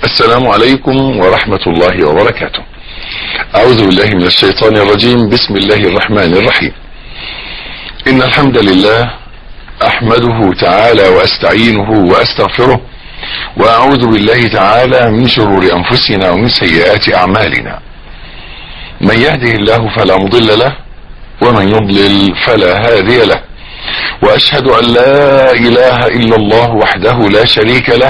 السلام عليكم ورحمة الله وبركاته. أعوذ بالله من الشيطان الرجيم. بسم الله الرحمن الرحيم. إن الحمد لله أحمده تعالى وأستعينه وأستغفره، وأعوذ بالله تعالى من شرور أنفسنا ومن سيئات أعمالنا. من يهده الله فلا مضل له، ومن يضلل فلا هادي له، وأشهد أن لا إله إلا الله وحده لا شريك له،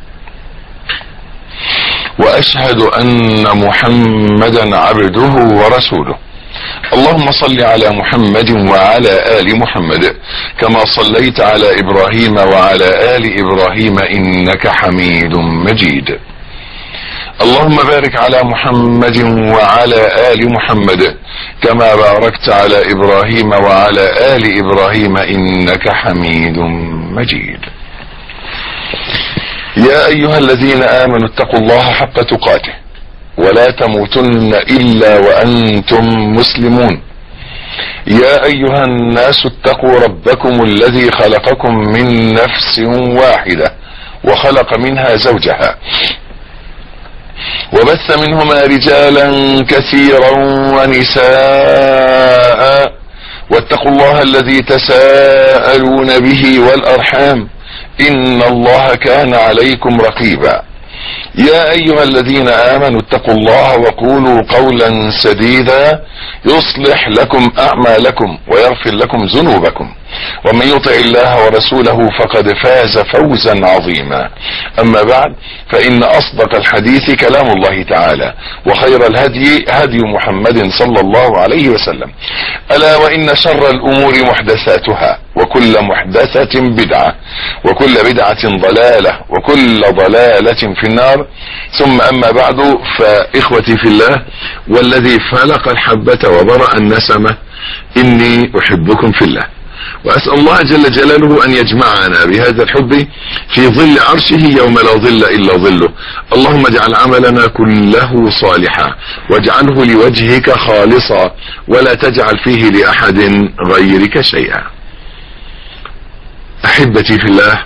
وأشهد أن محمدا عبده ورسوله. اللهم صل على محمد وعلى آل محمد كما صليت على إبراهيم وعلى آل إبراهيم إنك حميد مجيد. اللهم بارك على محمد وعلى آل محمد كما باركت على إبراهيم وعلى آل إبراهيم إنك حميد مجيد. يا أيها الذين آمنوا اتقوا الله حق تقاته ولا تموتن إلا وأنتم مسلمون. يا أيها الناس اتقوا ربكم الذي خلقكم من نفس واحدة وخلق منها زوجها وبث منهما رجالا كثيرا ونساء، واتقوا الله الذي تساءلون به والأرحام إن الله كان عليكم رقيبا. يا أيها الذين آمنوا اتقوا الله وقولوا قولا سديدا يصلح لكم أعمالكم ويغفر لكم ذنوبكم، ومن يطع الله ورسوله فقد فاز فوزا عظيما. أما بعد، فإن أصدق الحديث كلام الله تعالى، وخير الهدي هدي محمد صلى الله عليه وسلم. ألا وإن شر الأمور محدثاتها، وكل محدثة بدعة، وكل بدعة ضلالة، وكل ضلالة في النار. ثم أما بعد، فإخوتي في الله والذي فلق الحبة وبرأ النسمة، إني أحبكم في الله، وأسأل الله جل جلاله أن يجمعنا بهذا الحب في ظل عرشه يوم لا ظل إلا ظله. اللهم اجعل عملنا كله صالحا، واجعله لوجهك خالصا، ولا تجعل فيه لأحد غيرك شيئا. أحبتي في الله،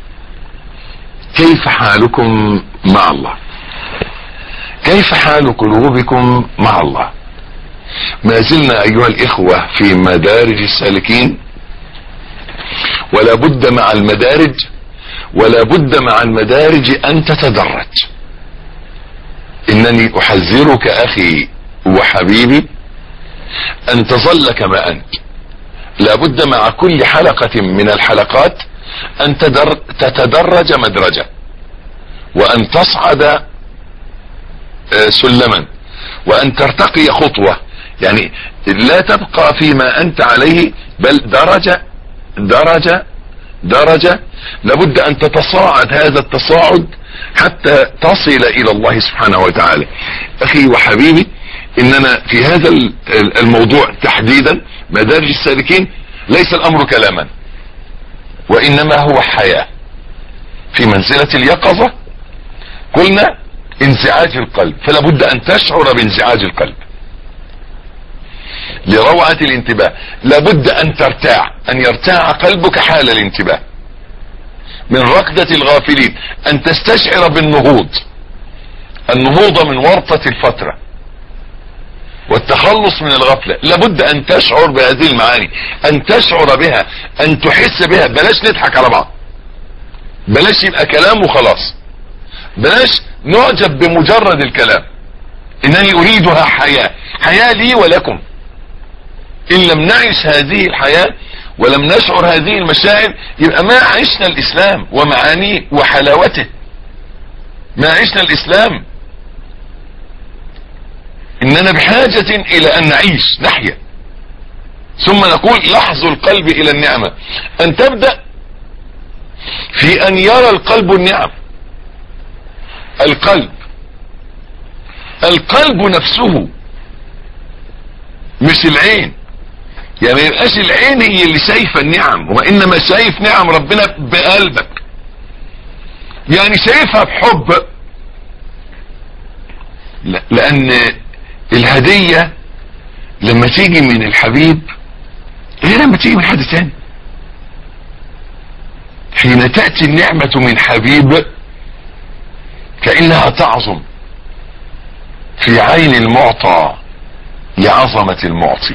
كيف حالكم مع الله؟ كيف حال قلوبكم مع الله؟ ما زلنا أيها الإخوة في مدارج السالكين، ولا بد مع المدارج أن تتدرج. إنني أحذرك أخي وحبيبي أن تظل كما أنت. لا بد مع كل حلقة من الحلقات أن تتدرج مدرجة، وأن تصعد سلما، وأن ترتقي خطوة. يعني لا تبقى فيما أنت عليه، بل درجة درجة درجة. لابد أن تتصاعد هذا التصاعد حتى تصل إلى الله سبحانه وتعالى. أخي وحبيبي، إننا في هذا الموضوع تحديدا مدارج السالكين ليس الأمر كلاما، وإنما هو حياة. في منزلة اليقظة قلنا انزعاج القلب، فلا بد أن تشعر بانزعاج القلب لروعة الانتباه. لابد أن ترتاع، أن يرتاع قلبك حال الانتباه من ركضة الغافلين، أن تستشعر بالنهوض، النهوض من ورطة الفترة والتخلص من الغفلة. لابد أن تشعر بهذه المعاني، أن تشعر بها، أن تحس بها. بلاش نضحك على بعض، بلاش يبقى كلام وخلاص، بلاش نعجب بمجرد الكلام. إنني أريدها حياة، حياة لي ولكم. إن لم نعيش هذه الحياة ولم نشعر هذه المشاعر، يبقى ما عشنا الإسلام ومعانيه وحلاوته، ما عشنا الإسلام. إننا بحاجة إلى أن نعيش، نحيا. ثم نقول لحظ القلب إلى النعمة، أن تبدأ في أن يرى القلب النعم. القلب نفسه مش العين. يعني ما يبقاش العين هي اللي شايفه النعم، وإنما شايف نعم ربنا بقلبك. يعني شايفها بحب، لأن الهدية لما تيجي من الحبيب غير لما تيجي من حد تاني. حين تأتي النعمة من حبيب كأنها تعظم في عين المعطى لعظمة المعطي.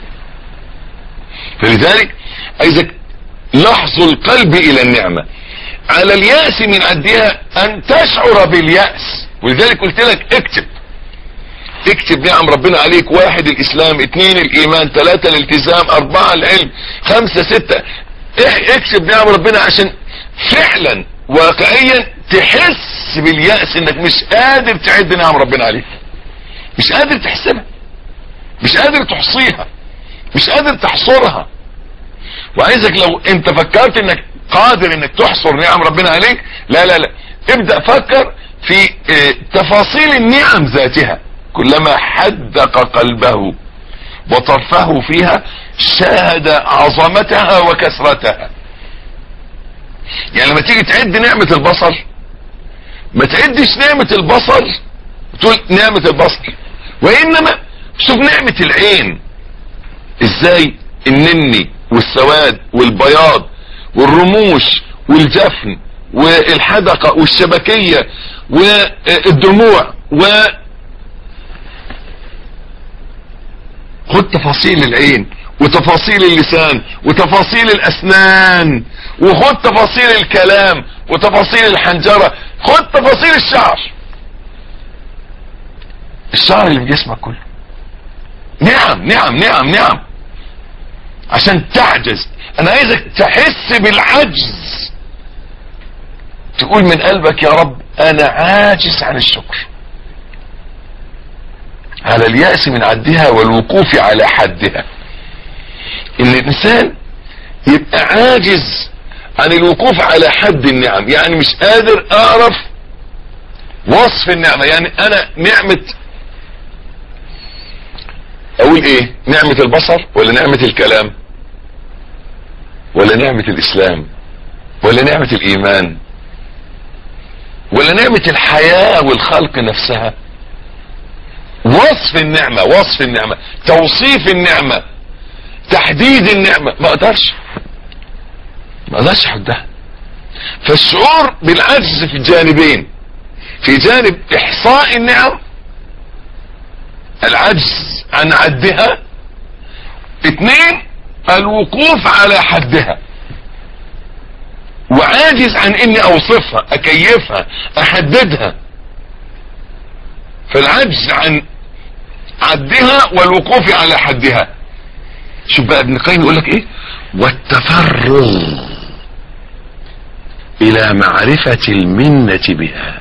فلذلك عايزك لحظ القلب الى النعمة. على اليأس من عدها ان تشعر باليأس. ولذلك قلت لك اكتب نعم ربنا عليك: 1 الاسلام، 2 الايمان، 3 الالتزام، 4 العلم، 5 6. اكتب نعم ربنا عشان فعلا واقعيا تحس باليأس انك مش قادر تعد نعم ربنا عليك، مش قادر تحسبها، مش قادر تحصيها، مش قادر تحصرها. وعايزك لو انت فكرت انك قادر انك تحصر نعم ربنا عليك، لا لا لا، ابدأ فكر في تفاصيل النعم ذاتها. كلما حدق قلبه وطرفه فيها شاهد عظمتها وكثرتها. يعني لما تيجي تعد نعمة البصر، ما تعدش نعمة البصر تقول نعمة البصر، وانما شوف نعمة العين ازاي، النني والسواد والبياض والرموش والجفن والحدقة والشبكية والدموع. خد تفاصيل العين وتفاصيل اللسان وتفاصيل الاسنان، وخد تفاصيل الكلام وتفاصيل الحنجرة، خد تفاصيل الشعر اللي في جسمك كله. نعم نعم نعم نعم. عشان تعجز، انا عايزك تحس بالعجز، تقول من قلبك يا رب انا عاجز عن الشكر. على اليأس من عدها والوقوف على حدها. ان الانسان يبقى عاجز عن الوقوف على حد النعم، يعني مش قادر اعرف وصف النعمة. يعني انا نعمة، اقول ايه، نعمة البصر ولا نعمة الكلام ولا نعمة الاسلام ولا نعمة الايمان ولا نعمة الحياة والخلق نفسها؟ وصف النعمة، توصيف النعمة، تحديد النعمة، ما اقدرش احدها. فالشعور بالعجز في الجانبين: في جانب احصاء النعم، العجز عن عدها، 2 الوقوف على حدها، وعاجز عن اني اوصفها، اكيفها، احددها. فالعجز عن عدها والوقوف على حدها. شوف بقى ابن القيم يقول لك ايه: والتفرغ الى معرفة المنة بها.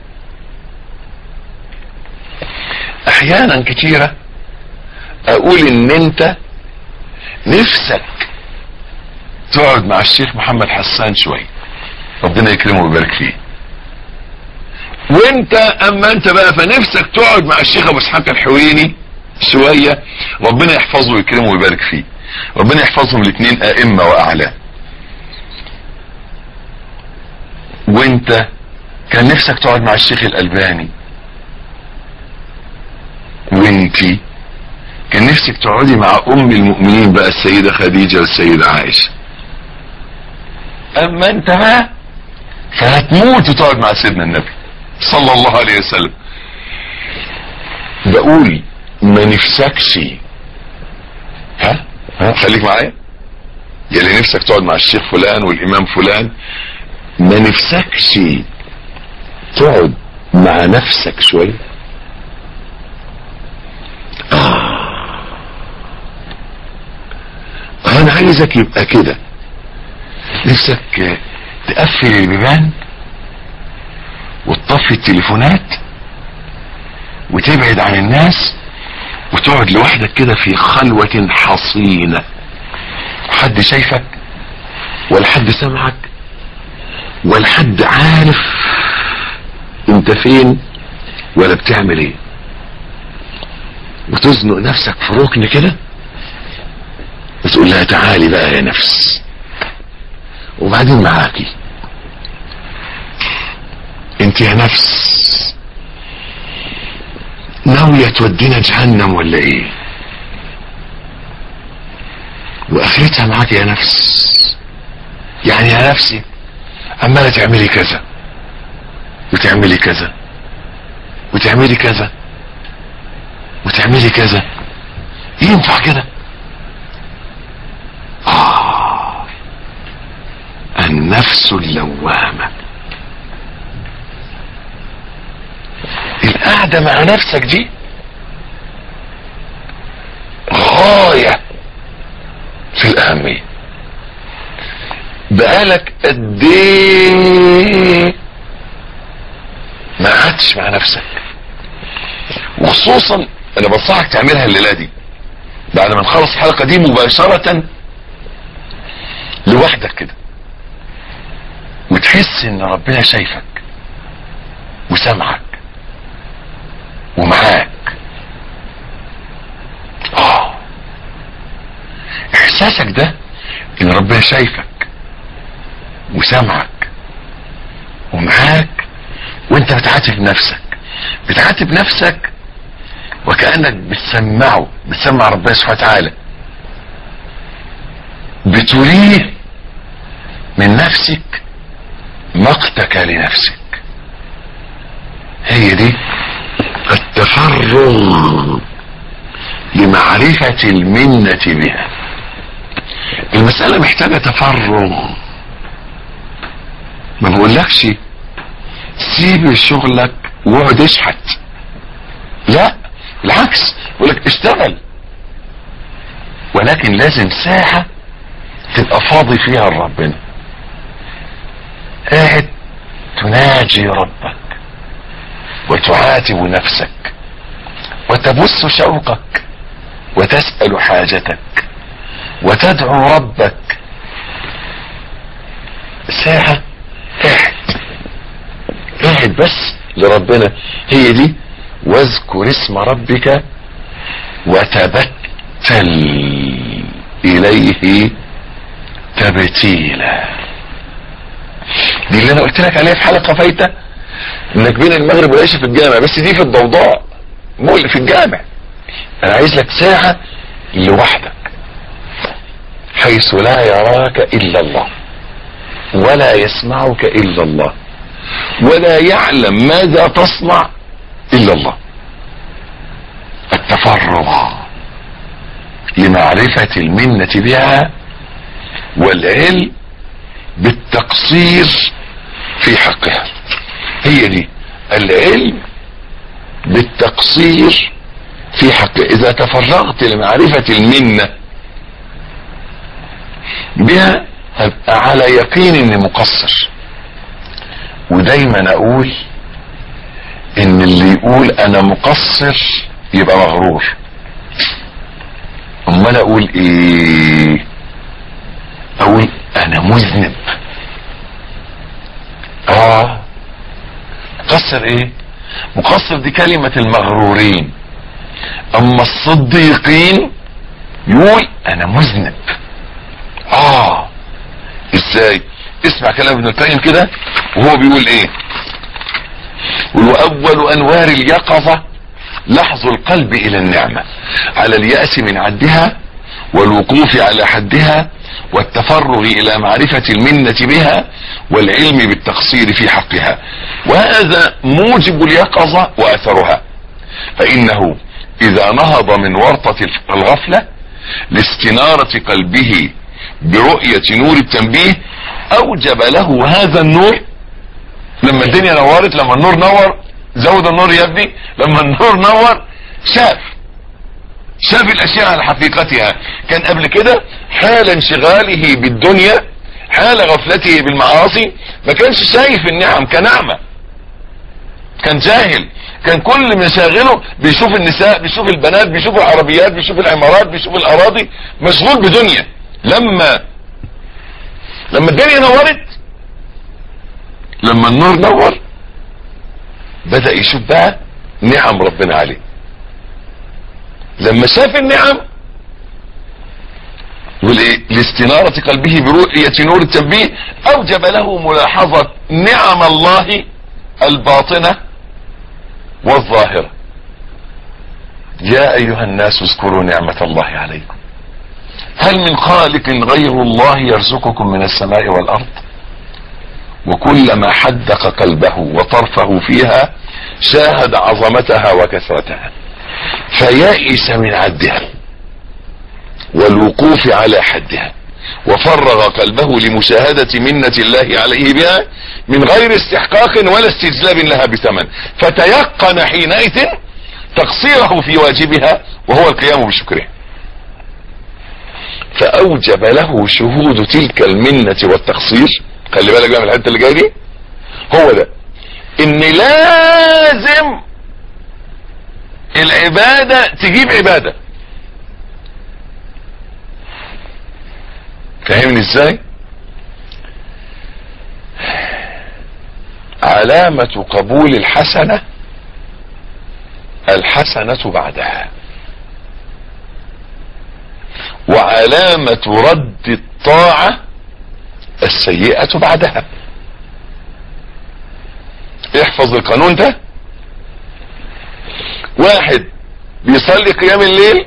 احيانا كتيرة اقول ان انت نفسك تقعد مع الشيخ محمد حسان شوية، ربنا يكرمه ويبارك فيه، وانت اما انت بقى فنفسك تقعد مع الشيخ ابو اسحاق الحويني شوية، ربنا يحفظه ويكرمه ويبارك فيه، ربنا يحفظهم الاثنين ائمة واعلام. وانت كان نفسك تقعد مع الشيخ الالباني، وانتي كان نفسك تقعدي مع ام المؤمنين بقى السيدة خديجة والسيدة عائشة. اما انت بقى فهتموت وتقعد مع سيدنا النبي صلى الله عليه وسلم. بقول ما نفسكش، خليك معايا، يلي نفسك تقعد مع الشيخ فلان والامام فلان، ما نفسكش تقعد مع نفسك شوية؟ انا عايزك يبقى كده، نفسك تقفل البيبان وتطفي التليفونات وتبعد عن الناس وتقعد لوحدك كده في خلوة حصينة، حد شايفك ولا حد سمعك ولا حد عارف انت فين ولا بتعمل ايه، وتزنق نفسك في ركن كده وتقول لها تعالي بقى يا نفس. وبعدين معاكي انت يا نفس ناوية تودينا جهنم ولا ايه؟ واخرتها معاك يا نفس، يعني يا نفسي عمالة تعملي كذا وتعملي كذا وتعملي كذا وتعملي كذا. ينفع كده؟ النفس اللوامة. القعدة مع نفسك دي غاية في الأهمية. بقالك قد ايه ما قعدتش مع نفسك؟ وخصوصا انا بنصحك تعملها الليلة دي بعد ما نخلص الحلقة دي مباشرة، لوحدك كده، وتحس ان ربنا شايفك وسمعك ومعاك. احساسك ده ان ربنا شايفك وسمعك ومعاك وانت بتعاتب نفسك، بتعاتب نفسك وكأنك بتسمع ربنا سبحانه وتعالى، بتريه من نفسك مقتك لنفسك. هي دي التفرغ لمعرفة المنة بها. المسألة محتاجة تفرغ. ما بقولكش سيب شغلك واقعد اشحت، لا بالعكس، بقولك اشتغل، ولكن لازم ساعة تبقى فاضي فيها لربنا، قاعد تناجي ربك وتعاتب نفسك وتبث شوقك وتسأل حاجتك وتدعو ربك. ساعة قاعد بس لربنا. هي دي واذكر اسم ربك وتبتل إليه تبتيلا. دي اللي انا قلت لك عليها في حلقة فايتة، انك بين المغرب والعشاء في الجامع، بس دي في الضوضاء مو في الجامع. انا عايز لك ساعة لوحدك حيث لا يراك الا الله ولا يسمعك الا الله ولا يعلم ماذا تصنع الا الله. التفرغ لمعرفة المنة بها والعلم بالتقصير في حقها. هي دي العلم بالتقصير في حقها. اذا تفرغت لمعرفة المنة بها هبقى على يقين اني مقصر. ودايما اقول ان اللي يقول انا مقصر يبقى مغرور. امال اقول ايه؟ اقول انا مذنب. مقصر ايه؟ مقصر دي كلمة المغرورين. اما الصديقين يقول انا مذنب. ازاي؟ اسمع كلام ابن القيم كده وهو بيقول ايه؟ واول انوار اليقظة لحظ القلب الى النعمة على اليأس من عدها والوقوف على حدها والتفرغ الى معرفة المنة بها والعلم بالتقصير في حقها. وهذا موجب اليقظة واثرها، فانه اذا نهض من ورطة الغفلة لاستنارة قلبه برؤية نور التنبيه اوجب له هذا النور. لما الدنيا نورت، لما النور نور، زود النور يا ابني، لما النور نور شاف الاشياء على حقيقتها. كان قبل كده حال انشغاله بالدنيا، حال غفلته بالمعاصي، ما كانش شايف النعم كنعمة، كان جاهل، كان كل مشاغله بيشوف النساء، بيشوف البنات، بيشوف العربيات، بيشوف العمارات، بيشوف الاراضي، مشغول بدنيا. لما الدنيا نورت، لما النور نور، بدأ يشوف بقى نعم ربنا عليه. لما شاف النعم يقول ايه؟ لاستنارة قلبه برؤية نور التنبيه اوجب له ملاحظة نعم الله الباطنة والظاهرة. يا ايها الناس اذكروا نعمة الله عليكم هل من خالق غير الله يرزقكم من السماء والارض وكلما حدق قلبه وطرفه فيها شاهد عظمتها وكثرتها، فيائس من عدها والوقوف على حدها، وفرغ قلبه لمشاهدة منة الله عليه بها من غير استحقاق ولا استجلاب لها بثمن، فتيقن حينئذ تقصيره في واجبها وهو القيام بشكرها، فأوجب له شهود تلك المنة والتقصير. خلي بالك بقى من الحته اللي جايه دي، هو ده ان لازم العبادة تجيب عبادة. فهمني ازاي؟ علامة قبول الحسنة الحسنة بعدها، وعلامة رد الطاعة السيئة بعدها. احفظ القانون ده. واحد بيصلي قيام الليل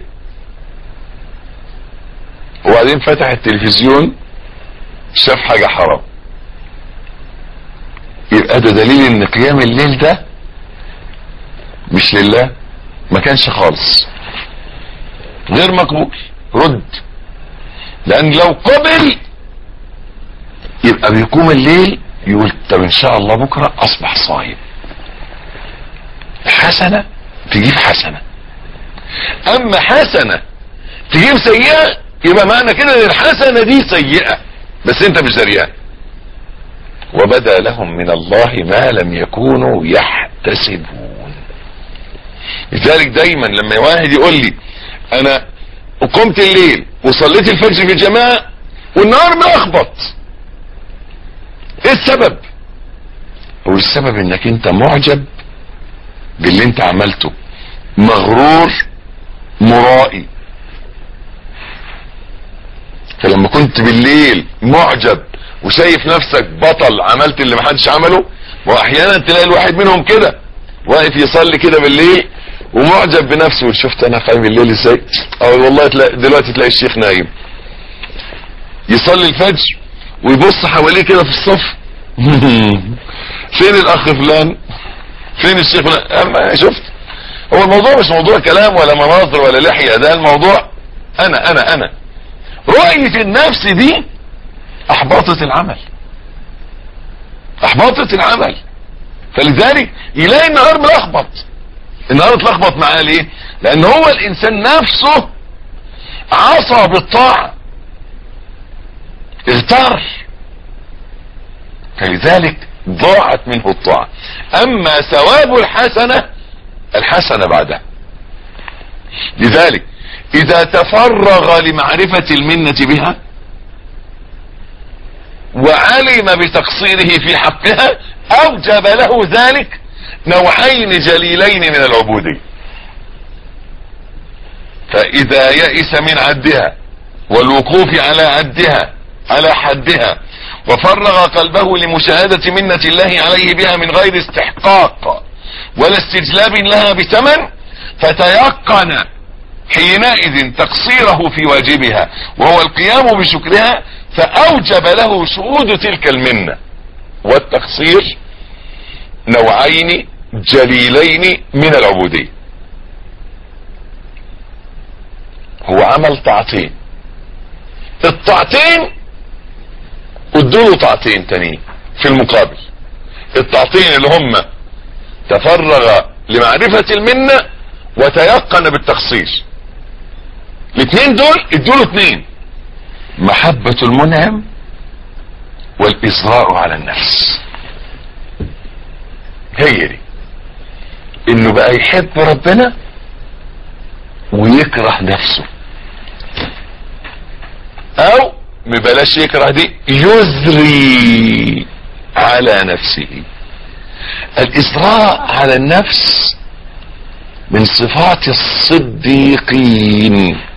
وبعدين فتح التلفزيون شاف حاجة حرام، يبقى ده دليل ان قيام الليل ده مش لله، ما كانش خالص، غير مقبول. رد، لان لو قبل يبقى بيقوم الليل يقول طب ان شاء الله بكرة اصبح صايم. حسنة تجيب حسنة، اما حسنة تجيب سيئة يبقى معنى كده ان الحسنة دي سيئة بس انت مش دريان. وبدا لهم من الله ما لم يكونوا يحتسبون. لذلك دايما لما واحد يقول لي انا قمت الليل وصليت الفجر في الجماعة والنهار ملخبط، ايه السبب؟ هو السبب انك انت معجب باللي انت عملته، مغرور مرائي. فلما كنت بالليل معجب وشايف نفسك بطل عملت اللي محدش عمله، واحيانا تلاقي الواحد منهم كده واقف يصلي كده بالليل ومعجب بنفسه، شفت انا قايم الليل ازاي، او والله دلوقتي تلاقي الشيخ نايم. يصلي الفجر ويبص حواليه كده في الصف فين الاخ فلان، فين الشيخ فلان. اما شفت، هو الموضوع مش موضوع كلام ولا مناظر ولا لحية، ده الموضوع انا رؤية النفس دي احبطت العمل، احبطت العمل. فلذلك يلاقي النهار ملخبط، النهار اتلخبط معاه ليه؟ لان هو الانسان نفسه عصى بالطاعة، اغتر، فلذلك ضاعت منه الطاعة. اما ثواب الحسنة بعدها. لذلك اذا تفرغ لمعرفة المنة بها وعلم بتقصيره في حقها اوجب له ذلك نوعين جليلين من العبودية. فاذا يئس من عدها والوقوف على عدها على حدها وفرغ قلبه لمشاهدة منة الله عليه بها من غير استحقاق ولا استجلاب لها بثمن، فتيقن حينئذ تقصيره في واجبها وهو القيام بشكرها، فأوجب له شهود تلك المنة والتقصير نوعين جليلين من العبودية. هو عمل طاعتين، الطاعتين ادوله طاعتين تانيين في المقابل. الطاعتين اللي هم تفرغ لمعرفة المنة وتيقن بالتقصير، الاثنين دول ادوله اثنين: محبة المنعم والإصرار على النفس. هي دي انه بقى يحب ربنا ويكره نفسه، او مبلاش يكره دي، يزري على نفسه. الإصرار على النفس من صفات الصديقين،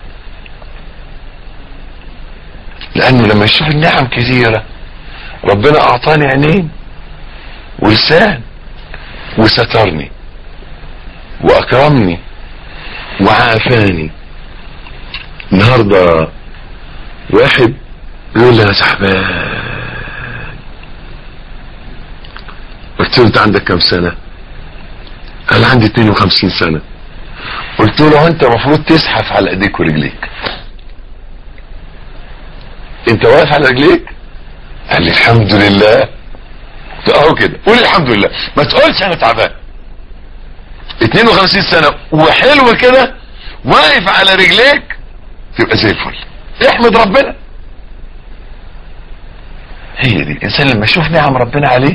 لانه لما يشوف النعم كثيرة، ربنا اعطاني عينين ولسان وسترني واكرمني وعافاني. النهاردة واحد يقول لي انا تعبان، قلت له انت عندك كم سنة؟ قال عندي 52 سنة. قلت له انت المفروض تزحف على ايديك ورجليك. انت واقف على رجليك؟ قال لي الحمد لله. اهو كده قول الحمد لله، ما تقولش انا تعبان. 52 سنة وحلو كده واقف على رجليك تبقى زي الفل. احمد ربنا. هي دي الانسان لما يشوف نعم ربنا عليه.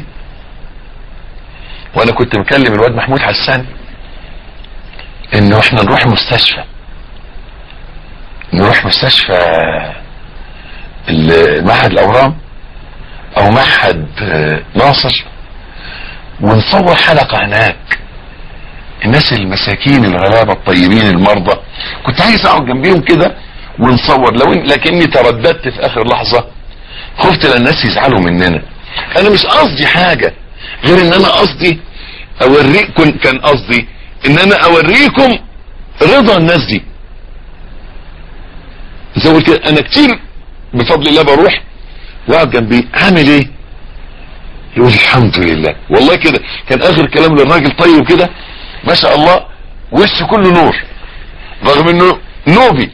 وانا كنت مكلم الواد محمود حسان انه احنا نروح مستشفى معهد الاورام او معهد ناصر ونصور حلقة هناك. الناس المساكين الغلابة الطيبين المرضى كنت عايز اقعد جنبيهم كده ونصور. لكني ترددت في اخر لحظة، خفت لان الناس يزعلوا مننا. انا مش قصدي حاجة غير ان انا قصدي اوريكم، كان قصدي ان انا اوريكم رضا الناس دي. زي كده انا كتير بفضل الله بروح واقعد جنبيه عامل ايه؟ يقول الحمد لله. والله كده كان اخر كلام للراجل طيب كده ما شاء الله، وشه كله نور رغم انه نوبي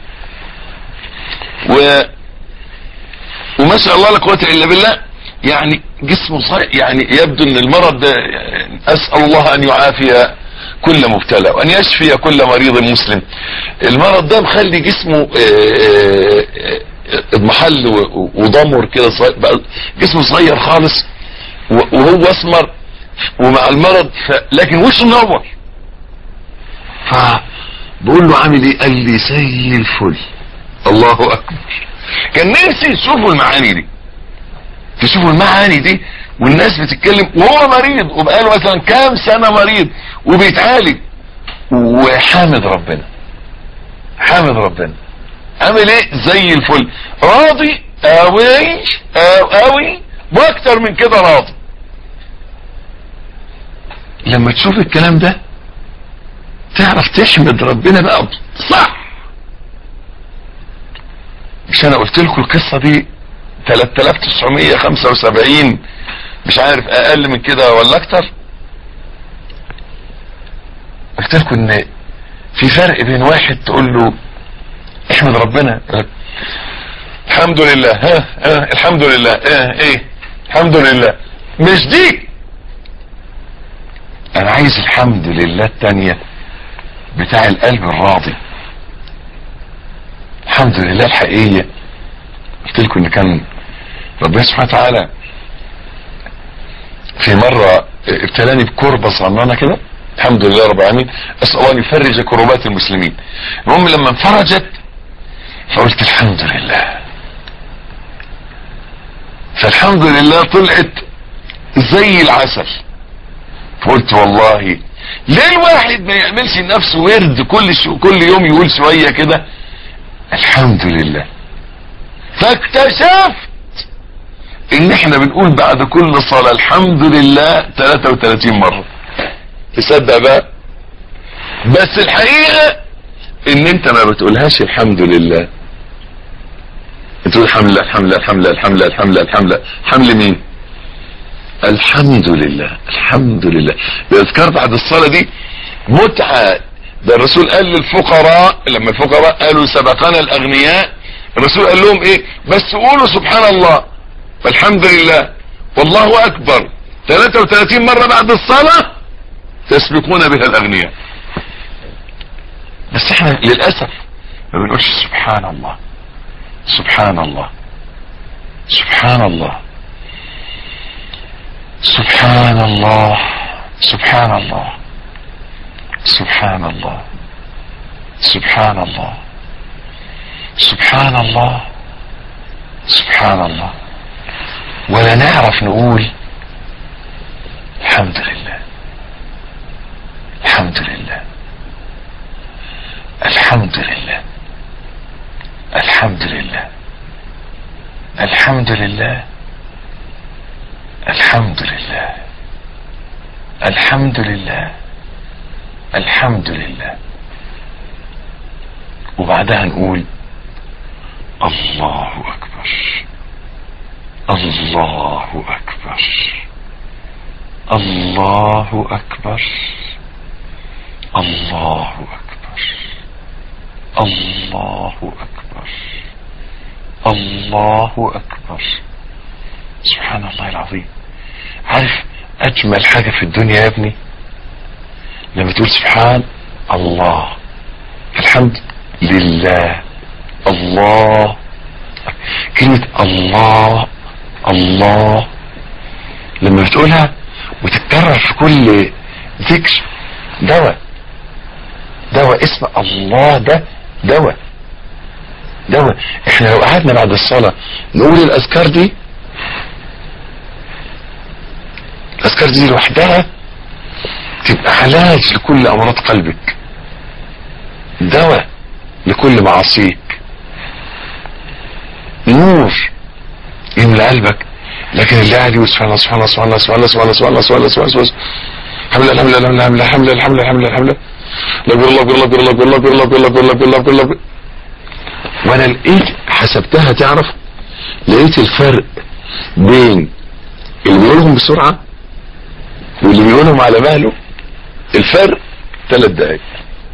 وما شاء الله لا قوه الا بالله. يعني جسمه صحيح، يعني يبدو ان المرض ده اسال الله ان يعافي كل مبتلى وان يشفي كل مريض مسلم. المرض ده مخلي جسمه اضمحل وضمر كده، جسمه صغير خالص وهو اسمر ومع المرض لكن وشه منور. فبقول له عامل ايه؟ قال لي زي الفل. الله اكبر. كان نفسي تشوفوا المعاني دي، تشوفوا المعاني دي والناس بتتكلم وهو مريض وبقاله مثلا كام سنة مريض وبيتعالج وحامد ربنا. حامد ربنا. عامل ايه؟ زي الفل. راضي اوي اوي واكتر من كده راضي. لما تشوف الكلام ده تعرف تحمد ربنا بقى صح. مش انا قلت لكم القصة دي 3975 مش عارف اقل من كده ولا اكتر. قلت لكم ان في فرق بين واحد تقول له احمد ربنا الحمد لله الحمد لله ايه الحمد لله، مش دي. انا عايز الحمد لله التانية بتاع القلب الراضي، الحمد لله الحقيقية. قلت لكم ان كان ربنا سبحانه وتعالى في مرة ابتلاني بكربة صغننة كده، الحمد لله رب العالمين، اسأل الله ان يفرج كربات المسلمين. المهم لما انفرجت فقلت الحمد لله. فالحمد لله طلعت زي العسل. فقلت والله ليه الواحد ما يعملش لنفسه ورد كل يوم يقول شوية كده الحمد لله. فاكتشفت ان احنا بنقول بعد كل صلاة الحمد لله 33 مرة. تصدق بقى؟ بس الحقيقة ان انت ما بتقولهاش الحمد لله، بتقول الحمد لله الحمد لله الحمد لله الحمد لله الحمد لله الحمد لله. حمل مين؟ الحمد لله الحمد لله. الاذكار بعد الصلاة دي متعة. ده الرسول قال للفقراء لما الفقراء قالوا سبقنا الاغنياء، الرسول قال لهم ايه؟ بس قولوا سبحان الله والحمد لله والله اكبر 33 مرة بعد الصلاة تسبقون بها الاغنياء. بس احنا للأسف ما بنقولش سبحان الله سبحان الله سبحان الله سبحان الله سبحان الله سبحان الله سبحان الله سبحان الله سبحان الله. ولا نعرف نقول الحمد لله الحمد لله الحمد لله الحمد لله الحمد لله الحمد لله الحمد لله الحمد لله. وبعدها نقول الله اكبر الله اكبر الله اكبر، الله اكبر، الله اكبر، الله اكبر. سبحان الله العظيم. عارف اجمل حاجة في الدنيا يا ابني لما تقول سبحان الله، الحمد لله، الله، كلمة الله الله لما بتقولها وتتكرر في كل ذكر دواء، دواء. اسم الله ده دواء، دواء. احنا لو قعدنا بعد الصلاة نقول الاذكار دي، الاذكار دي لوحدها تبقى علاج لكل امراض قلبك، دواء لكل معاصيك، نور يملى قلبك. لكن اللي قاعد يقول سبحان الله سبحان الله سبحان الله سبحان الله سبحان الله سبحان الله سبحان الله سبحان الله الحمد لله الحمد لله الحمد لله الحمد لله الحمد لله الحمد لله الحمد لله الله. وانا لقيت حسبتها، تعرف لقيت الفرق بين اللي بيقولهم بسرعة واللي بيقولهم على مهله، الفرق 3 دقايق.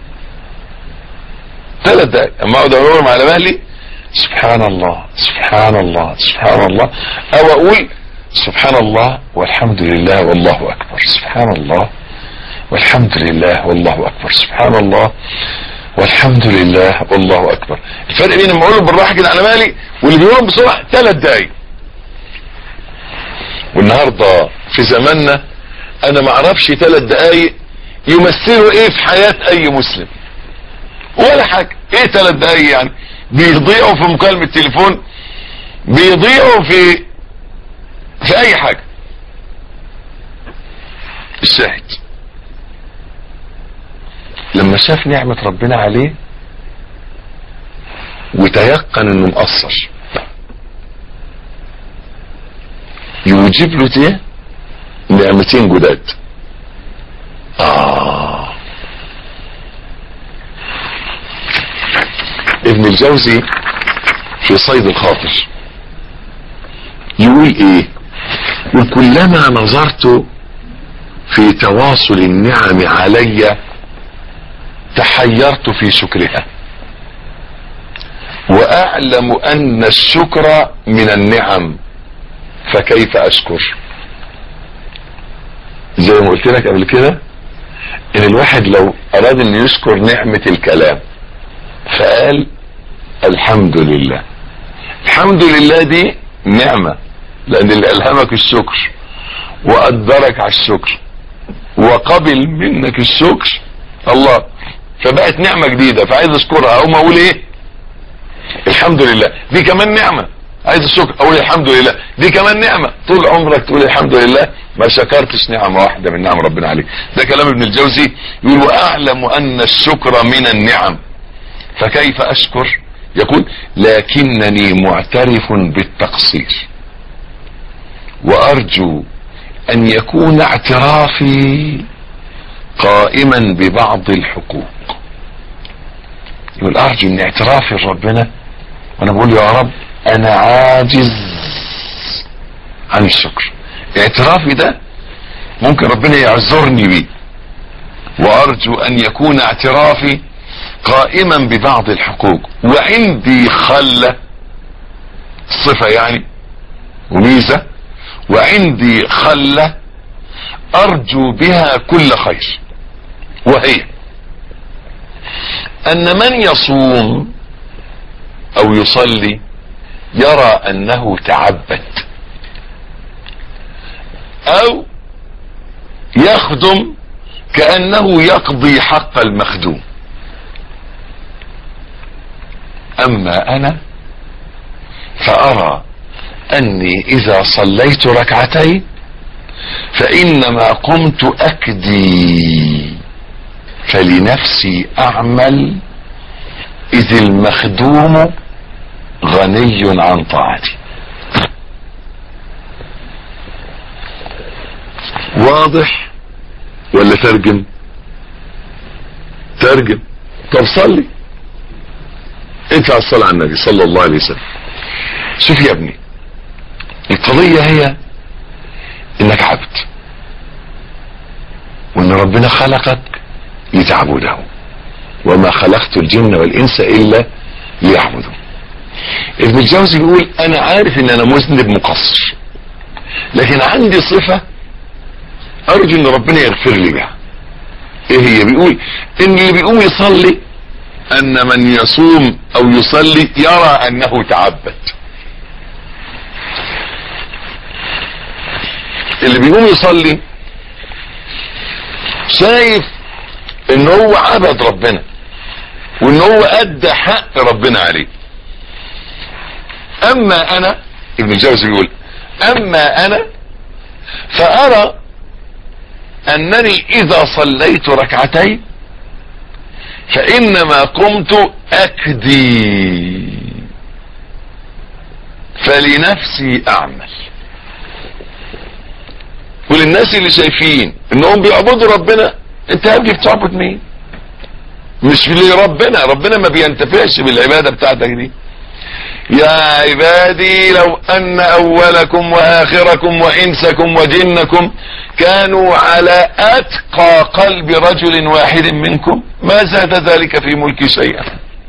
3 دقايق اما اقعد اقولهم على مهلي سبحان الله سبحان الله سبحان الله، او اقول سبحان الله والحمد لله والله اكبر، سبحان الله والحمد لله والله اكبر، سبحان الله والحمد لله والله اكبر. الفرق بين لما اقولهم بالراحه كده على مهلي واللي بيقولهم بسرعه 3 دقايق. والنهارده في زماننا انا ما اعرفش 3 دقايق يمثلوا ايه في حياه اي مسلم، ولا حاجه. ايه 3 دقايق يعني؟ بيضيعوا في مكالمة تليفون، بيضيعوا في اي حاجة. الشاهد لما شاف نعمة ربنا عليه وتيقن انه مقصر، يوجب له دي نعمتين جداد. ابن الجوزي في صيد الخاطر يقول ايه؟ يقول كلما نظرت في تواصل النعم علي تحيرت في شكرها، واعلم ان الشكر من النعم، فكيف اشكر؟ زي ما قلت لك قبل كده ان الواحد لو اراد ان يشكر نعمة الكلام فقال الحمد لله، الحمد لله دي نعمة، لان اللي الهمك الشكر وقدرك على الشكر وقبل منك الشكر الله، فبقت نعمة جديدة فعايز اشكرها. اقوم اقول ايه؟ الحمد لله. دي كمان نعمة، عايز الشكر اقول الحمد لله، دي كمان نعمة. طول عمرك تقول الحمد لله ما شكرتش نعمة واحدة من نعم ربنا عليك. ده كلام ابن الجوزي. يقول واعلم ان الشكر من النعم فكيف اشكر؟ يقول لكنني معترف بالتقصير وارجو ان يكون اعترافي قائما ببعض الحقوق. يقول ارجو ان اعترافي لربنا وانا بقول يا رب انا عاجز عن الشكر، اعترافي ده ممكن ربنا يعذرني بيه، وارجو ان يكون اعترافي قائما ببعض الحقوق، وعندي خلة صفة يعني وميزة، وعندي خلة ارجو بها كل خير، وهي ان من يصوم او يصلي يرى انه تعبد، او يخدم كأنه يقضي حق المخدوم. اما انا فارى اني اذا صليت ركعتين فانما قمت اكدي فلنفسي اعمل اذ المخدوم غني عن طاعتي. واضح ولا ترجم؟ ترجم. طب صلي انت على الصلاة على النبي صلى الله عليه وسلم. شوف يا ابني، القضية هي انك عبد، ربنا خلقك لتعبده، وما خلقت الجن والانس الا ليعبدون. ابن الجوزي بيقول انا عارف ان انا مذنب مقصر، لكن عندي صفة ارجو ان ربنا يغفر لي بها. ايه هي؟ بيقول ان اللي بيقوم يصلي، ان من يصوم او يصلي يرى انه تعبد. اللي بيقوم يصلي شايف ان هو عبد ربنا، وان هو ادى حق ربنا عليه. اما انا، ابن الجوزي بيقول اما انا فارى انني اذا صليت ركعتين فانما قمت اكدي فلنفسي اعمل. وللناس اللي شايفين انهم بيعبدوا ربنا، انت يا ابني بتعبد مين؟ مش لربنا، ربنا ما بينتفعش بالعبادة بتاعتك دي. يا عبادي لو ان اولكم واخركم وانسكم وجنكم كانوا على اتقى قلب رجل واحد منكم ما زاد ذلك في ملكي شيئا.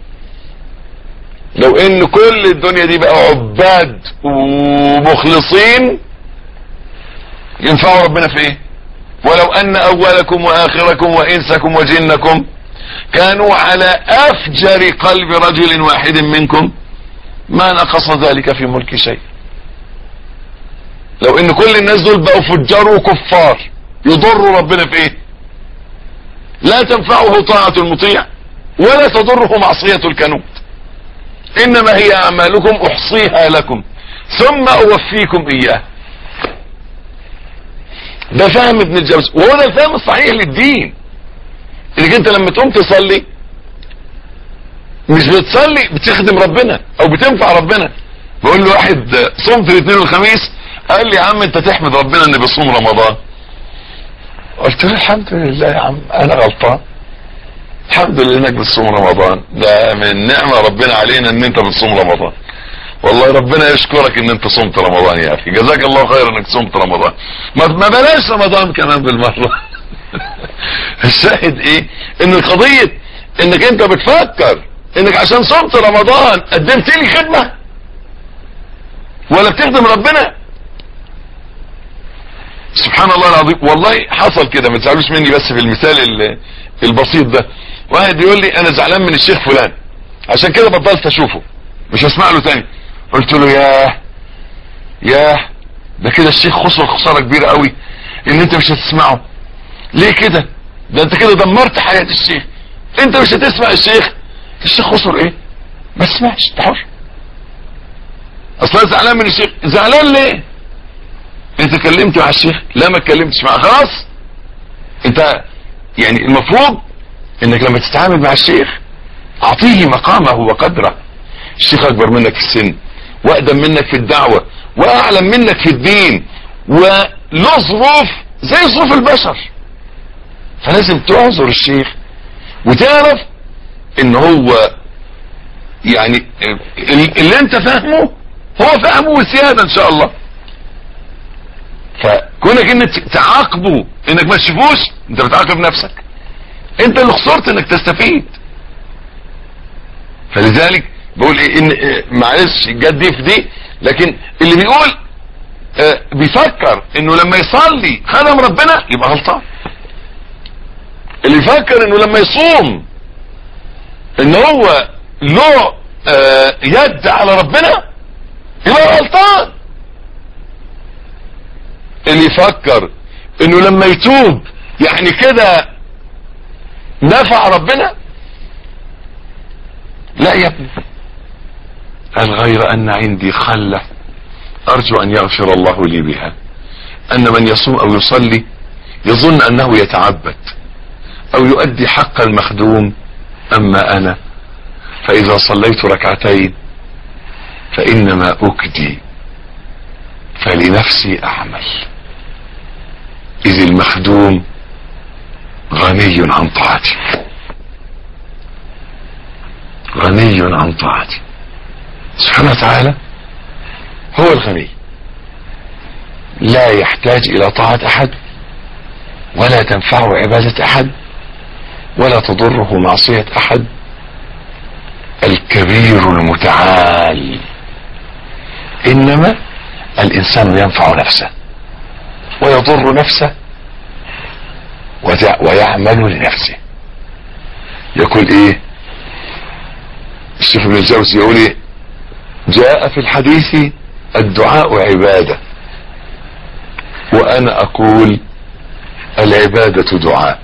لو ان كل الدنيا دي بقى عباد ومخلصين ينفعوا ربنا في ايه؟ ولو ان اولكم واخركم وانسكم وجنكم كانوا على افجر قلب رجل واحد منكم ما نقص ذلك في ملك شيء. لو ان كل الناس دول بقوا فجار وكفار يضروا ربنا في ايه؟ لا تنفعه طاعة المطيع ولا تضره معصية الكنوت. انما هي اعمالكم احصيها لكم ثم اوفيكم اياه. ده فهم ابن الجوزي، وهو ده الفهم الصحيح للدين. انك انت لما تقوم تصلي مش بتصلي بتخدم ربنا او بتنفع ربنا. بقول له واحد صمت الاثنين والخميس، قال لي يا عم انت تحمد ربنا اني بصوم رمضان. قلت له الحمد لله يا عم انا غلطان، الحمد لله انك بتصوم رمضان، ده من نعمة ربنا علينا ان انت بتصوم رمضان. والله ربنا يشكرك ان انت صمت رمضان يا اخي، جزاك الله خير انك صمت رمضان. ما بلاش رمضان كمان بالمرة. الشاهد ايه؟ ان القضية انك انت بتفكر انك عشان صمت رمضان قدمت لي خدمة ولا بتخدم ربنا. سبحان الله العظيم. والله حصل كده، ما تزعلوش مني بس في المثال البسيط ده. واحد يقول لي انا زعلان من الشيخ فلان عشان كده بطلت اشوفه مش هسمع له تاني. قلت له ياه ده كده الشيخ خسر خسارة كبيرة قوي ان انت مش هتسمعه. ليه كده؟ ده انت كده دمرت حياة الشيخ. انت مش هتسمع الشيخ خسر ايه؟ ما تسمعش، انت حر. اصلا زعلان من الشيخ، زعلان ليه؟ انت كلمت مع الشيخ؟ لا ما اتكلمتش معه، خلاص. انت يعني المفروض انك لما تتعامل مع الشيخ اعطيه مقامه وقدره. الشيخ اكبر منك في السن واقدم منك في الدعوة واعلم منك في الدين وله ظروف زي ظروف البشر، فلازم تعذر الشيخ وتعرف ان هو يعني اللي انت فاهمه هو فاهمه وزيادة ان شاء الله. فكونك انك تعاقبه انك ما تشوفوش انت بتعاقب نفسك، انت اللي خسرت انك تستفيد. فلذلك بقول ايه ان معلش جت دي في دي، لكن اللي بيقول بيفكر انه لما يصلي خدم ربنا يبقى غلطان. اللي يفكر انه لما يصوم ان هو له يد على ربنا يبقى غلطان. اللي يفكر انه لما يتوب يعني كده نفع ربنا، لا يا ابني. قال غير ان عندي خلة ارجو ان يغفر الله لي بها، ان من يصوم او يصلي يظن انه يتعبد او يؤدي حق المخدوم، اما انا فاذا صليت ركعتين فانما اكدي فلنفسي اعمل، اذ المخدوم غني عن طاعتي، غني عن طاعتي. سبحانه وتعالى هو الغني لا يحتاج الى طاعة احد ولا تنفعه عبادة احد ولا تضره معصية احد الكبير المتعال. انما الانسان ينفع نفسه ويضر نفسه ويعمل لنفسه. يقول ايه الشيخ ابن الجوزي؟ يقول ايه؟ جاء في الحديث الدعاء عبادة، وانا اقول العبادة دعاء.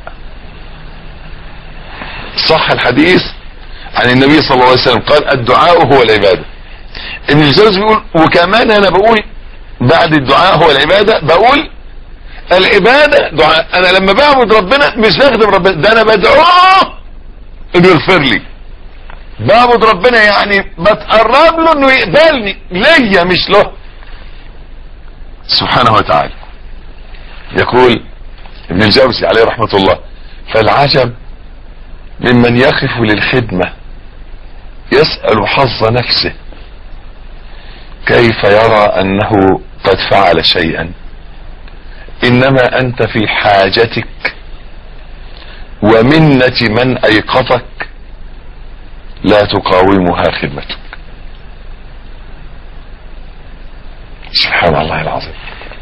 صح الحديث عن النبي صلى الله عليه وسلم قال الدعاء هو العبادة. ابن الجوزي بيقول وكمان انا بقول بعد الدعاء هو العبادة بقول العبادة دعاء. انا لما بعبد ربنا مش بخدم ربنا، ده انا بدعوه انه يغفر لي. بعبد ربنا يعني بتقرب له انه يقبلني ليا مش له سبحانه وتعالى. يقول ابن الجوزي عليه رحمة الله: فالعجب ممن يقف للخدمة يسأل حظ نفسه كيف يرى انه قد فعل شيئا، انما انت في حاجتك ومنة من ايقظك لا تقاومها خدمتك. سبحان الله العظيم.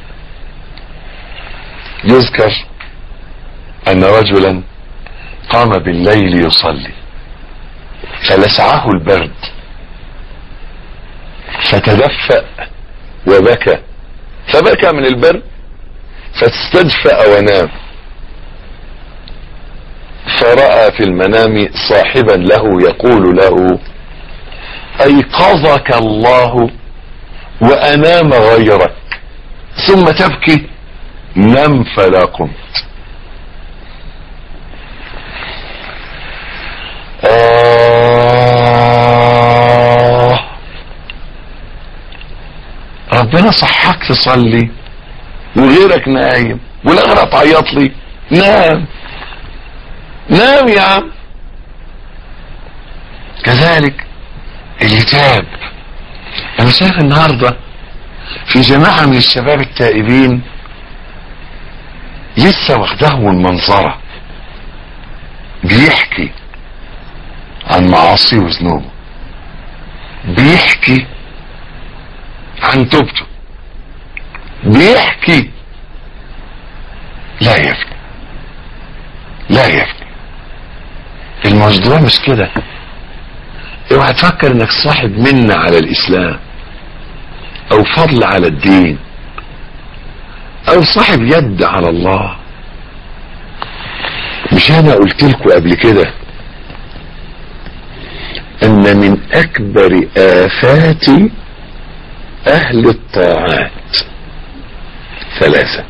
يذكر ان رجلا قام بالليل يصلي فلسعه البرد فتدفأ وبكى، فبكى من البرد فاستدفأ ونام، فرأى في المنام صاحبا له يقول له: ايقظك الله وانام غيرك ثم تبكي؟ نم فلا قمت. ربنا صحك تصلي وغيرك نايم والاغرى تعيط لي. نام نام يا عم. كذلك اللي تاب. انا شايف النهارده في جماعة من الشباب التائبين لسه واخدهم المنظرة، بيحكي عن معاصيه وذنوبه، بيحكي عن توبته، بيحكي. لا يا ابني لا يا ابني، الموضوع مش كده. اوعى تفكر انك صاحب منة على الاسلام او فضل على الدين او صاحب يد على الله. مش انا قلت لكم قبل كده ان من اكبر افات اهل الطاعات ثلاثة: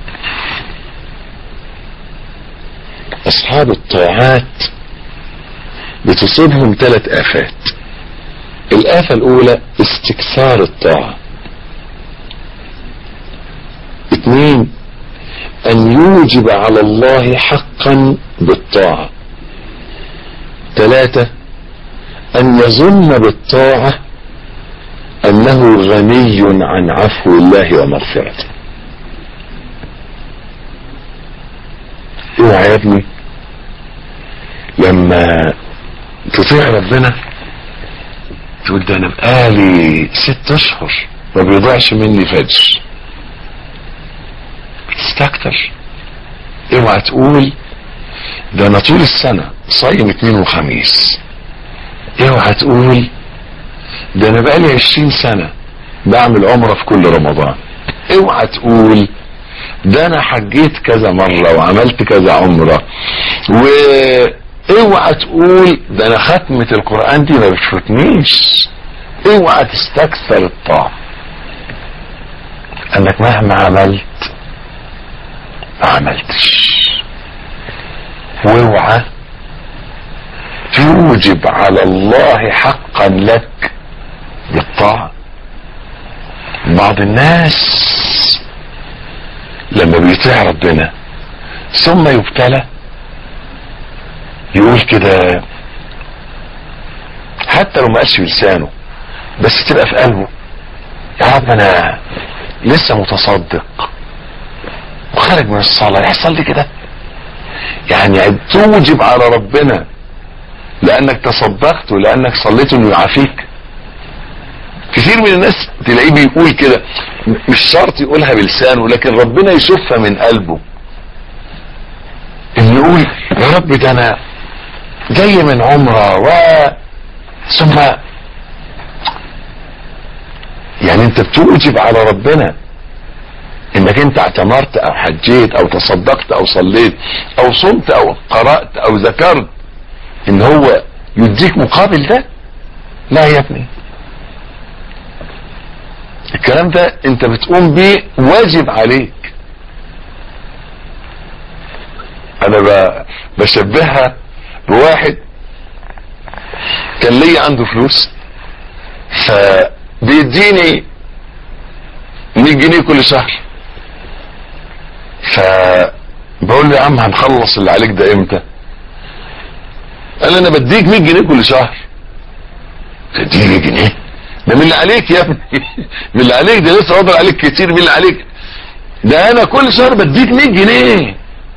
اصحاب الطاعات بتصيبهم 3 آفات. الآفة الاولى استكثار الطاعة. 2 ان يوجب على الله حقا بالطاعة. 3 ان يظن بالطاعة انه غني عن عفو الله ومغفرته. اوعى يا ابني لما تطيع ربنا تقول ده انا بقالي 6 اشهر ما بيضيعش مني فجر، بتستكتر. اوعى تقول ده انا طول السنة صايم 2 وخميس. اوعى تقول ده انا بقالي 20 سنة بعمل عمرة في كل رمضان. اوعى تقول ده انا حجيت كذا مرة وعملت كذا عمرة. واوعى تقول ده انا ختمة القرآن دي ما بتفوتنيش. اوعى تستكثر الطاعة، انك مهما عملت ما عملتش. واوعى توجب على الله حقا لك بالطاعة. بعض الناس لما بيطيع ربنا ثم يبتلى يقول كده، حتى لو ما قالش بلسانه بس تبقى في قلبه: يا رب انا لسه متصدق خارج من الصلاة يحصل لي كده؟ يعني توجب على ربنا لانك تصدقت ولانك صليت انه يعافيك. كثير من الناس تلاقيه بيقول كده، مش شرط يقولها بلسانه لكن ربنا يشوفها من قلبه، انه يقول يا رب ده انا جاي من عمره ثم يعني انت بتوجب على ربنا انك انت اعتمرت او حجيت او تصدقت او صليت او صمت او قرأت او ذكرت، ان هو يديك مقابل ده؟ لا يا ابني، الكلام ده انت بتقوم بيه واجب عليك. انا بشبهها بواحد كان لي عنده فلوس فبيديني 100 جنيه كل شهر، فبقول له يا عم هنخلص اللي عليك ده امتى؟ قال انا بديك 100 جنيه كل شهر. تديني 100 جنيه؟ ده من اللي عليك يا ابني، من اللي عليك، ده لسه فاضل عليك كتير من اللي عليك، ده انا كل شهر بديك 100 جنيه.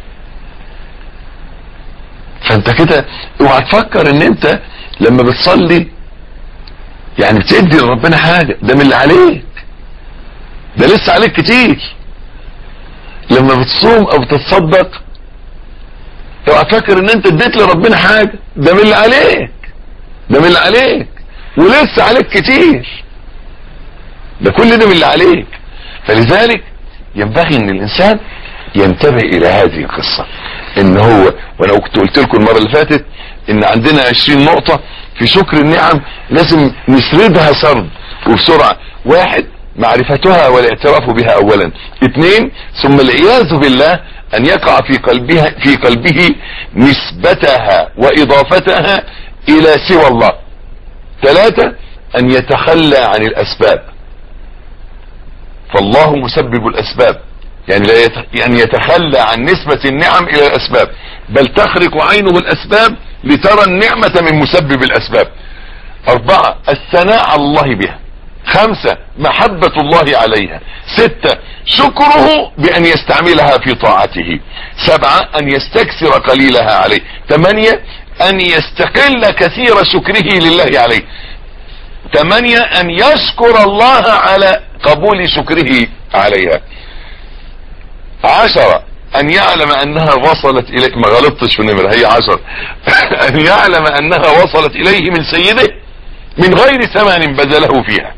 فانت كده اوعى تفكر ان انت لما بتصلي يعني بتدي لربنا حاجة، ده من اللي عليك، ده لسه عليك كتير. لما بتصوم او بتتصدق اوعى تفكر ان انت اديت لربنا حاجة، ده من اللي عليك، ده من اللي عليك ولسه عليك كتير، ده كل ده من اللي عليك. فلذلك ينبغي ان الانسان ينتبه الى هذه القصة، ان هو، وانا كنت قلت لكم المرة اللي فاتت ان عندنا 20 نقطة في شكر النعم لازم نسردها سرد وبسرعة. 1 معرفتها والاعتراف بها اولا. 2 ثم العياذ بالله ان يقع في قلبه نسبتها واضافتها الى سوى الله. 3 ان يتخلى عن الاسباب، فالله مسبب الاسباب، يعني يعني يتخلى عن نسبة النعم الى الاسباب، بل تخرق عينه الاسباب لترى النعمة من مسبب الاسباب. 4 الثناء على الله بها. 5 محبة الله عليها. 6 شكره بان يستعملها في طاعته. 7 ان يستكثر قليلها عليه. 8 ان يستقل كثير شكره لله عليه. 8 ان يشكر الله على قبول شكره عليها. 10 ان يعلم انها وصلت اليه، ما غلطتش في النمرة، هي 10 ان يعلم انها وصلت اليه من سيده من غير ثمن بذله فيها.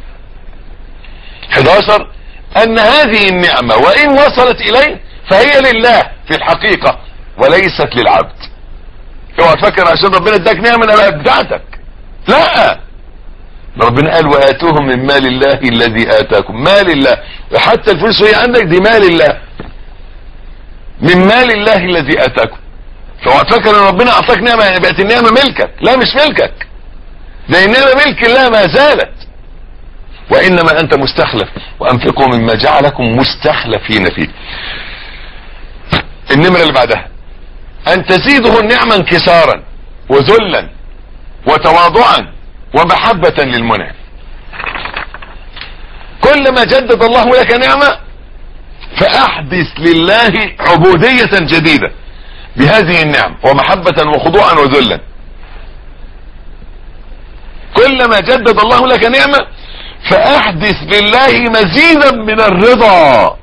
11 ان هذه النعمة وان وصلت اليه فهي لله في الحقيقة وليست للعبد. اوعى تفكر عشان ربنا اداك نعمة انا ابدعتك، لا، ربنا قال واتوهم من مال الله الذي اتاكم، مال الله، وحتى الفلوس هي عندك دي مال الله، من مال الله الذي اتاكم. فاوعى تفكر ان ربنا اعطاك نعمة يعني بقت النعمة ملكك، لا مش ملكك، ده النعمة ملك الله ما زالت، وانما انت مستخلف، وانفقوا مما جعلكم مستخلفين فيه. النمرة اللي بعدها ان تزيده النعمة انكسارا وذلا وتواضعا ومحبة للمنعم. كلما جدد الله لك نعمة فاحدث لله عبودية جديدة بهذه النعم ومحبة وخضوعا وذلا. كلما جدد الله لك نعمة فاحدث لله مزيدا من الرضا.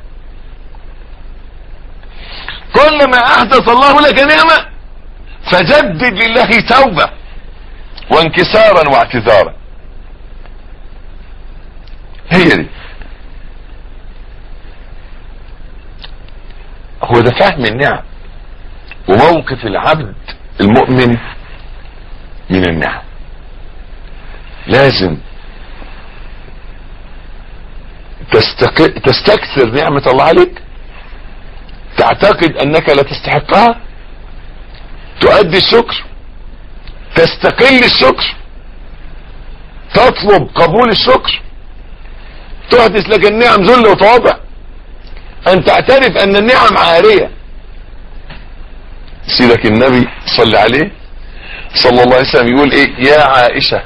كلما احدث الله لك نعمة فجدد لله توبة وانكسارا واعتذارا. هي دي، هو ده فهم النعم وموقف العبد المؤمن من النعم. لازم تستكثر نعمة الله عليك، تعتقد انك لا تستحقها، تؤدي الشكر، تستقل الشكر، تطلب قبول الشكر، تحدث لك النعم ذل وتواضع، ان تعترف ان النعم عارية. سيدك النبي صلى عليه صلى الله عليه وسلم يقول ايه؟ يا عائشة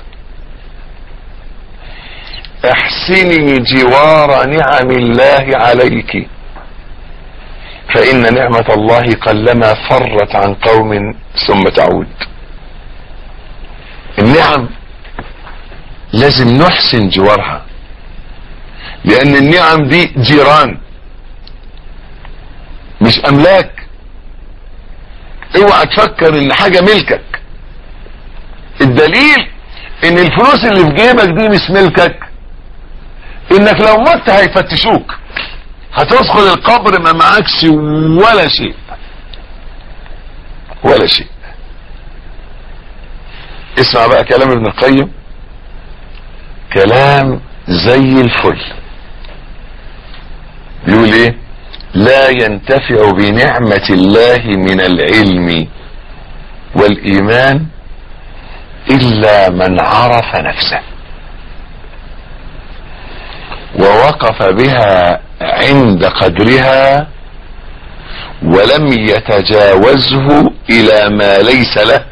احسني جوار نعم الله عليك فإن نعمة الله قلما فرت عن قوم ثم تعود. النعم لازم نحسن جوارها، لأن النعم دي جيران مش أملاك. اوعى تفكر ان حاجة ملكك. الدليل ان الفلوس اللي في جيبك دي مش ملكك، انك لو مت هيفتشوك، هتدخل القبر ما معكش ولا شيء ولا شيء. اسمع بقى كلام ابن القيم، كلام زي الفل. بيقول ايه؟ لا ينتفع بنعمة الله من العلم والإيمان إلا من عرف نفسه ووقف بها عند قدرها ولم يتجاوزه إلى ما ليس له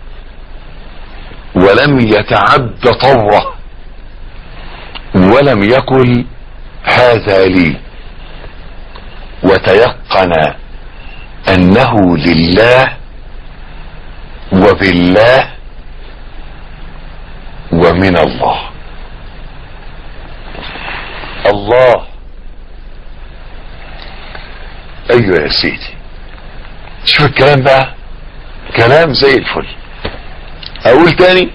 ولم يتعد طوره ولم يقل هذا لي، وتيقن أنه لله وبالله ومن الله. الله. ايوه يا سيدي، شوف الكلام بقى، كلام زي الفل. اقول تاني؟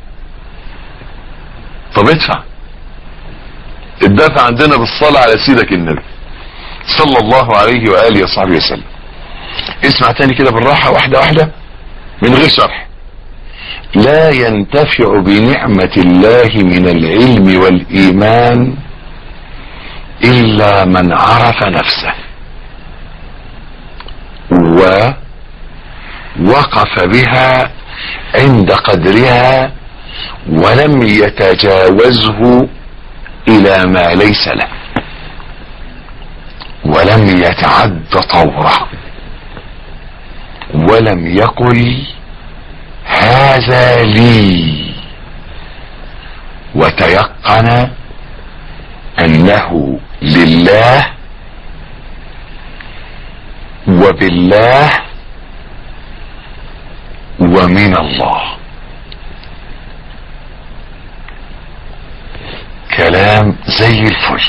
طب ادفع. الدفع عندنا بالصلاة على سيدك النبي صلى الله عليه وآله وصحبه وسلم. اسمع تاني كده بالراحة، واحدة واحدة من غير شرح. لا ينتفع بنعمة الله من العلم والإيمان إلا من عرف نفسه ووقف بها عند قدرها ولم يتجاوزه إلى ما ليس له ولم يتعد طوره ولم يقل هذا لي، وتيقن أنه لله وبالله ومن الله. كلام زي الفل.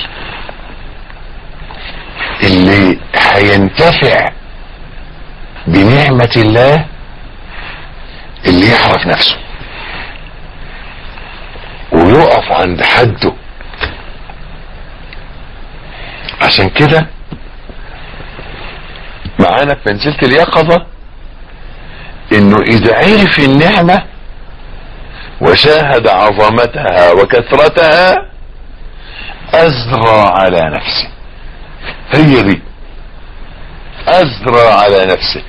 اللي هينتفع بنعمة الله اللي يعرف نفسه ويقف عند حده. عشان كده معانا في منزلة اليقظة انه اذا عرف النعمة وشاهد عظمتها وكثرتها ازرى على نفسه. هي دي، ازرى على نفسه.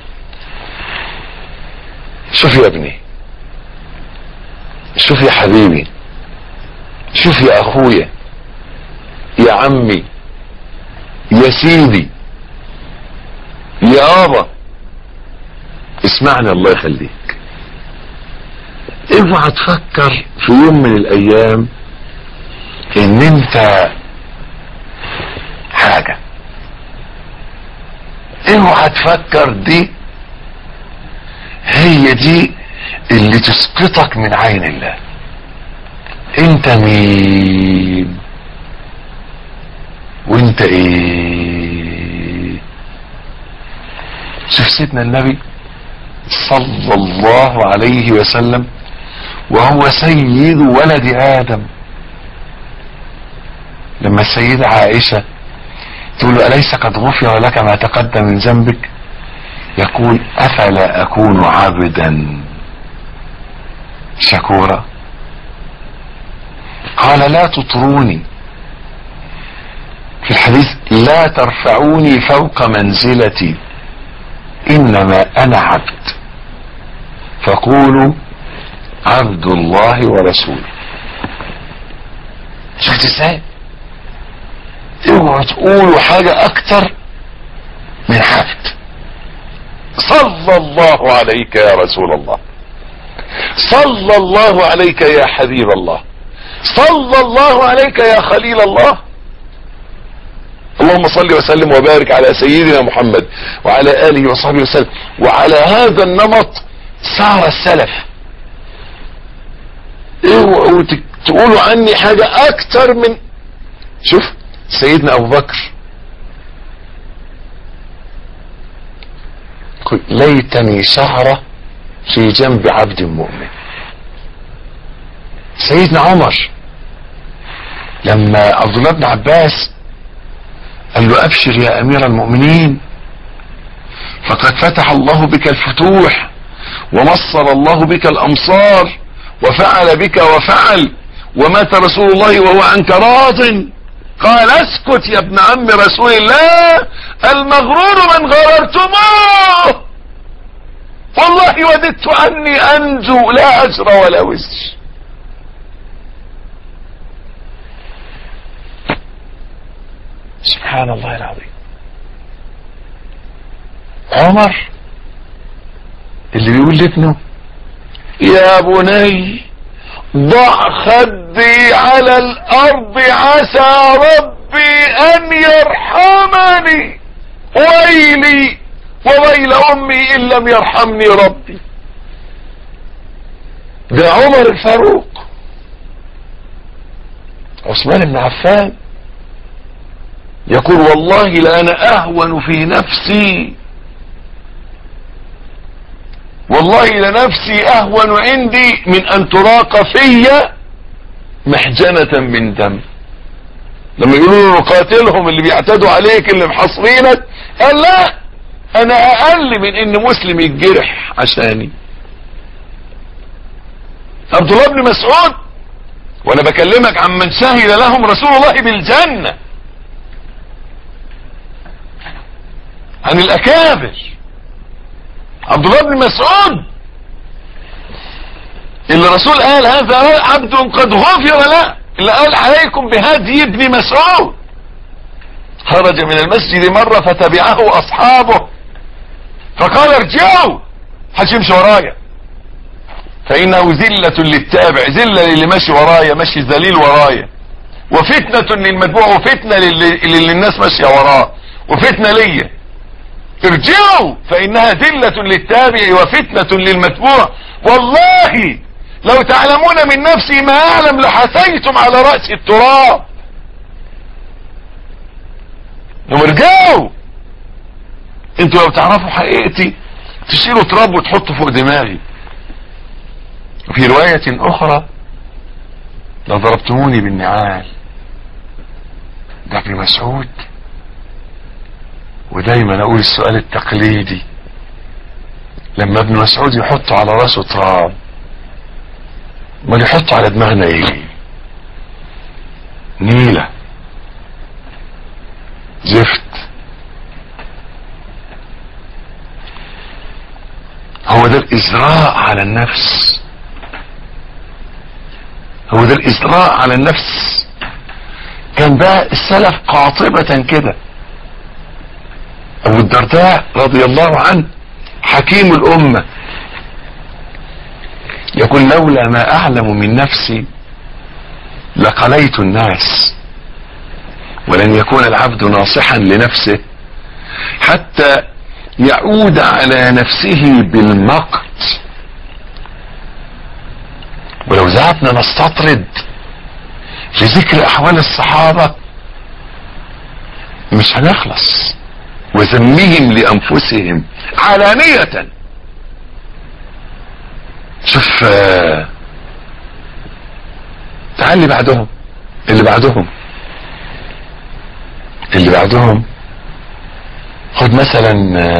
شوف يا ابني، شوف يا حبيبي، شوف يا اخويا، يا عمي، يا سيدي، يا ابا، اسمعني الله يخليك. اوعى تفكر في يوم من الايام ان انت حاجة. اوعى تفكر دي هي دي اللي تسقطك من عين الله. انت مين وانت ايه؟ شوف سيدنا النبي صلى الله عليه وسلم وهو سيد ولد آدم، لما السيدة عائشة تقول له أليس قد غفر لك ما تقدم من ذنبك؟ يقول أفلا أكون عبدا شكورا؟ قال لا تطروني، في الحديث لا ترفعوني فوق منزلتي إنما أنا عبد، فقولوا عبد الله ورسوله. شفت ازاي؟ اوعوا تقولوا حاجة اكتر من عبد. صلى الله عليك يا رسول الله، صلى الله عليك يا حبيب الله، صلى الله عليك يا خليل الله. اللهم صل وسلم وبارك على سيدنا محمد وعلى آله وصحبه وسلم. وعلى هذا النمط سار السلف. تقولوا عني حاجة اكتر من شوف سيدنا ابو بكر ليتني شعرة في جنب عبد مؤمن. سيدنا عمر لما عبد الله بن عباس قال له ابشر يا امير المؤمنين فقد فتح الله بك الفتوح ومصر الله بك الامصار وفعل بك وفعل ومات رسول الله وهو عنك راض. قال اسكت يا ابن عم رسول الله، المغرور من غررتموه، والله وددت اني انجو لا اجر ولا وزر. سبحان الله العظيم. عمر اللي بيقول لابنه يا بني ضع خدي على الارض عسى ربي ان يرحمني، ويلي وويل امي ان لم يرحمني ربي. ده عمر الفاروق. عثمان بن عفان يقول والله لأنا اهون في نفسي، والله لنفسي اهون عندي من ان تراق في محجنة من دم. لما يقولوا له نقاتلهم اللي بيعتدوا عليك اللي محاصرينك، قال لا انا اقل من ان مسلم يتجرح عشاني. عبد الله بن مسعود وانا بكلمك عن من شهد لهم رسول الله بالجنة، عن الاكابر. عبد الله بن مسعود اللي الرسول قال هذا عبد قد غفر له، اللي قال عليكم بهدي ابن مسعود. خرج من المسجد مرة فتبعه اصحابه فقال ارجعوا، هتمشي ورايا فانه ذلة للتابع، ذلة للي ماشي ورايا، ماشي ذليل ورايا، وفتنة للمتبوع، وفتنة اللي الناس ماشية وراه، وفتنة ليا. ارجعوا فانها ذلة للتابع وفتنة للمتبوع، والله لو تعلمون من نفسي ما اعلم لحثيتم على رأس التراب. ارجعوا، انتوا لو تعرفوا حقيقتي تشيلوا تراب وتحطوا فوق دماغي. وفي رواية اخرى لضربتموني بالنعال. ده ابن مسعود. ودايما اقول السؤال التقليدي لما ابن مسعود يحط على راسه تراب، ما يحط على دماغنا ايه؟ نيلة، زفت. هو ده الازراء على النفس، هو ده الازراء على النفس. كان بقى السلف قاطبة كده. ابو الدرداء رضي الله عنه حكيم الامة يقول لولا ما اعلم من نفسي لقليت الناس، ولن يكون العبد ناصحا لنفسه حتى يعود على نفسه بالمقت. ولو ذهبنا نستطرد في ذكر احوال الصحابة مش هنخلص، وذمهم لانفسهم علانية. شوف تعال اللي بعدهم، اللي بعدهم خد مثلا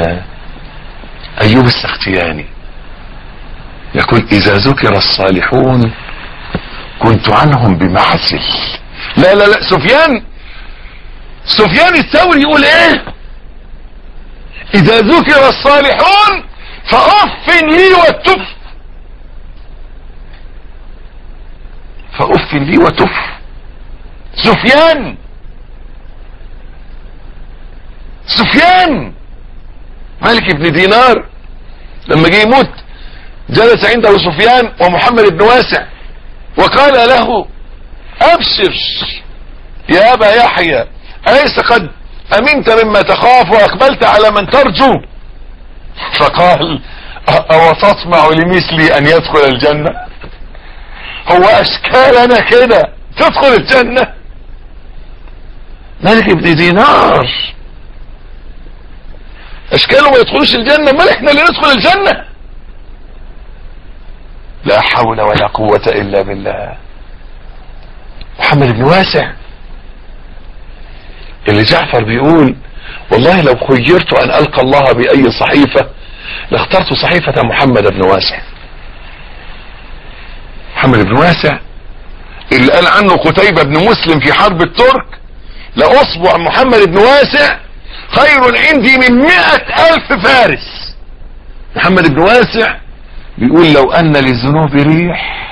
ايوب السختياني يقول اذا ذكر الصالحون كنت عنهم بمعزل. لا لا لا، سفيان الثوري يقول ايه؟ اذا ذكر الصالحون فاف لي وتف، فاف لي وتف. سفيان مالك بن دينار لما جه يموت جلس عنده سفيان ومحمد بن واسع وقال له ابشر يا ابا يحيى، اليس قد امنت مما تخاف واقبلت على من ترجو. فقال او تطمع لمثلي ان يدخل الجنة؟ هو اشكالنا كده تدخل الجنة؟ مالك ابن دينار اشكاله ما يدخلوش الجنة، امال احنا اللي ندخل الجنة؟ لا حول ولا قوة الا بالله. محمد بن واسع اللي جعفر بيقول والله لو خيرت ان القى الله باي صحيفة لاخترت صحيفة محمد بن واسع. محمد بن واسع اللي قال عنه قتيبة بن مسلم في حرب الترك لاصبع محمد بن واسع خير عندي من 100,000 فارس. محمد بن واسع بيقول لو ان للذنوب ريح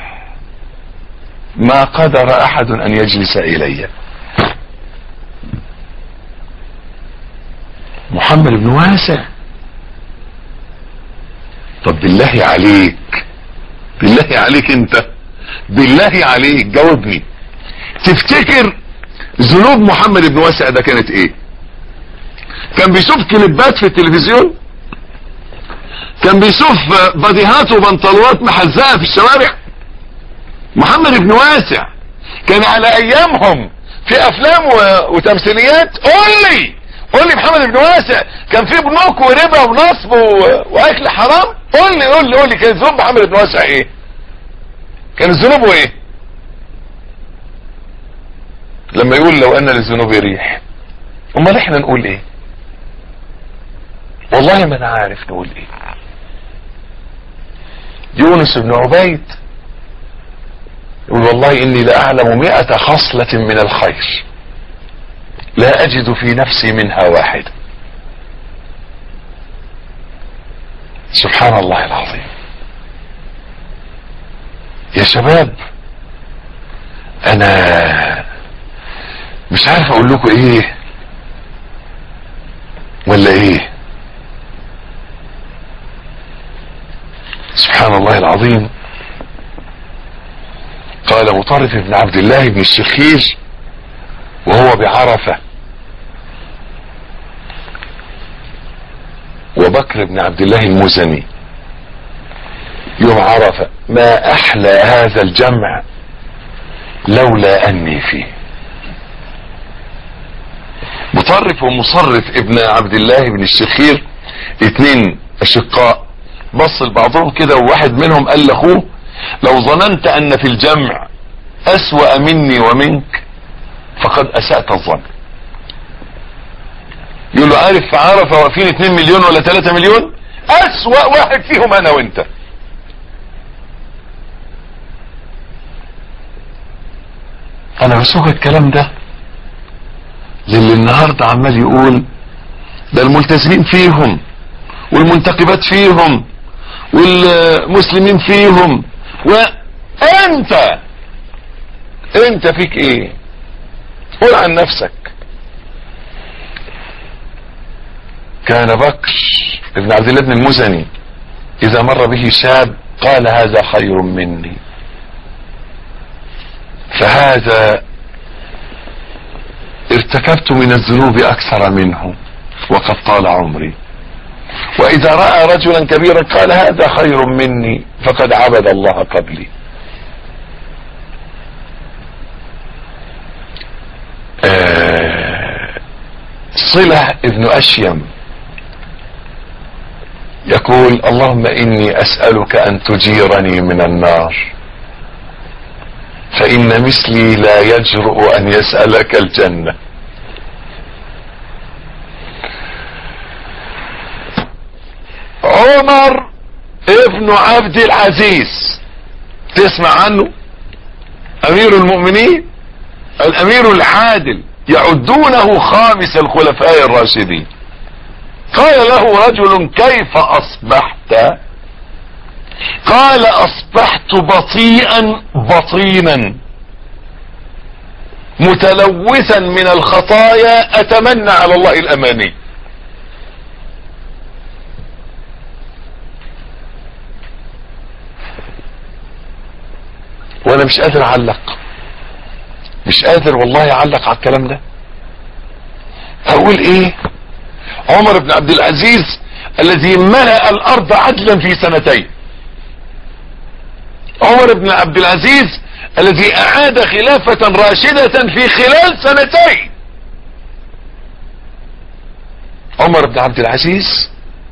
ما قدر احد ان يجلس الي. محمد بن واسع. طب بالله عليك، بالله عليك انت، بالله عليك جاوبني، تفتكر ذنوب محمد بن واسع ده كانت ايه؟ كان بيشوف كليبات في التلفزيون؟ كان بيشوف بديهات وبنطلوات محزقة في الشوارع؟ محمد بن واسع كان على ايامهم في افلام وتمثيليات؟ قول لي محمد بن واسع كان في بنوك وربا ونصب واكل حرام؟ قول لي كان ذنوب محمد بن واسع ايه؟ كان ذنوبه ايه؟ لما يقول لو ان للذنوب ريح، امال احنا نقول ايه؟ والله ما انا عارف نقول ايه. يونس بن عبيد يقول والله اني لاعلم 100 خصلة من الخير لا اجد في نفسي منها واحدة. سبحان الله العظيم. يا شباب انا مش عارف اقول لكم ايه ولا ايه. سبحان الله العظيم. قال مطرف بن عبد الله بن الشخير وهو بعرفة وبكر بن عبد الله المزني يوم عرفة ما احلى هذا الجمع لولا اني فيه. مطرف ومصرف ابن عبد الله بن الشخير 2 اشقاء بص لبعضهم كده وواحد منهم قال لاخوه لو ظننت ان في الجمع اسوأ مني ومنك فقد اسأت الظن. يقول له عارف في عرفة واقفين 2 مليون ولا 3 مليون؟ اسوأ واحد فيهم انا وانت. انا بسوق الكلام ده للي النهاردة عمال يقول ده الملتزمين فيهم والمنتقبات فيهم والمسلمين فيهم، وانت فيك ايه؟ قول عن نفسك. كان بكر ابن عبد الله بن المزني اذا مر به شاب قال هذا خير مني، فهذا ارتكبت من الذنوب اكثر منه وقد طال عمري. واذا رأى رجلا كبيرا قال هذا خير مني فقد عبد الله قبلي. صلة ابن اشيم يقول اللهم اني اسألك ان تجيرني من النار فان مثلي لا يجرؤ ان يسألك الجنة. عمر ابن عبد العزيز تسمع عنه؟ امير المؤمنين الامير العادل يعدونه خامس الخلفاء الراشدين. قال له رجل كيف اصبحت؟ قال اصبحت بطيئا بطينا متلوثا من الخطايا اتمنى على الله الاماني. وانا مش قادر اعلق، مش قادر والله اعلق على الكلام ده. هقول بيقول ايه؟ عمر بن عبد العزيز الذي ملأ الارض عدلا في سنتين، عمر بن عبد العزيز الذي اعاد خلافة راشدة في خلال سنتين، عمر بن عبد العزيز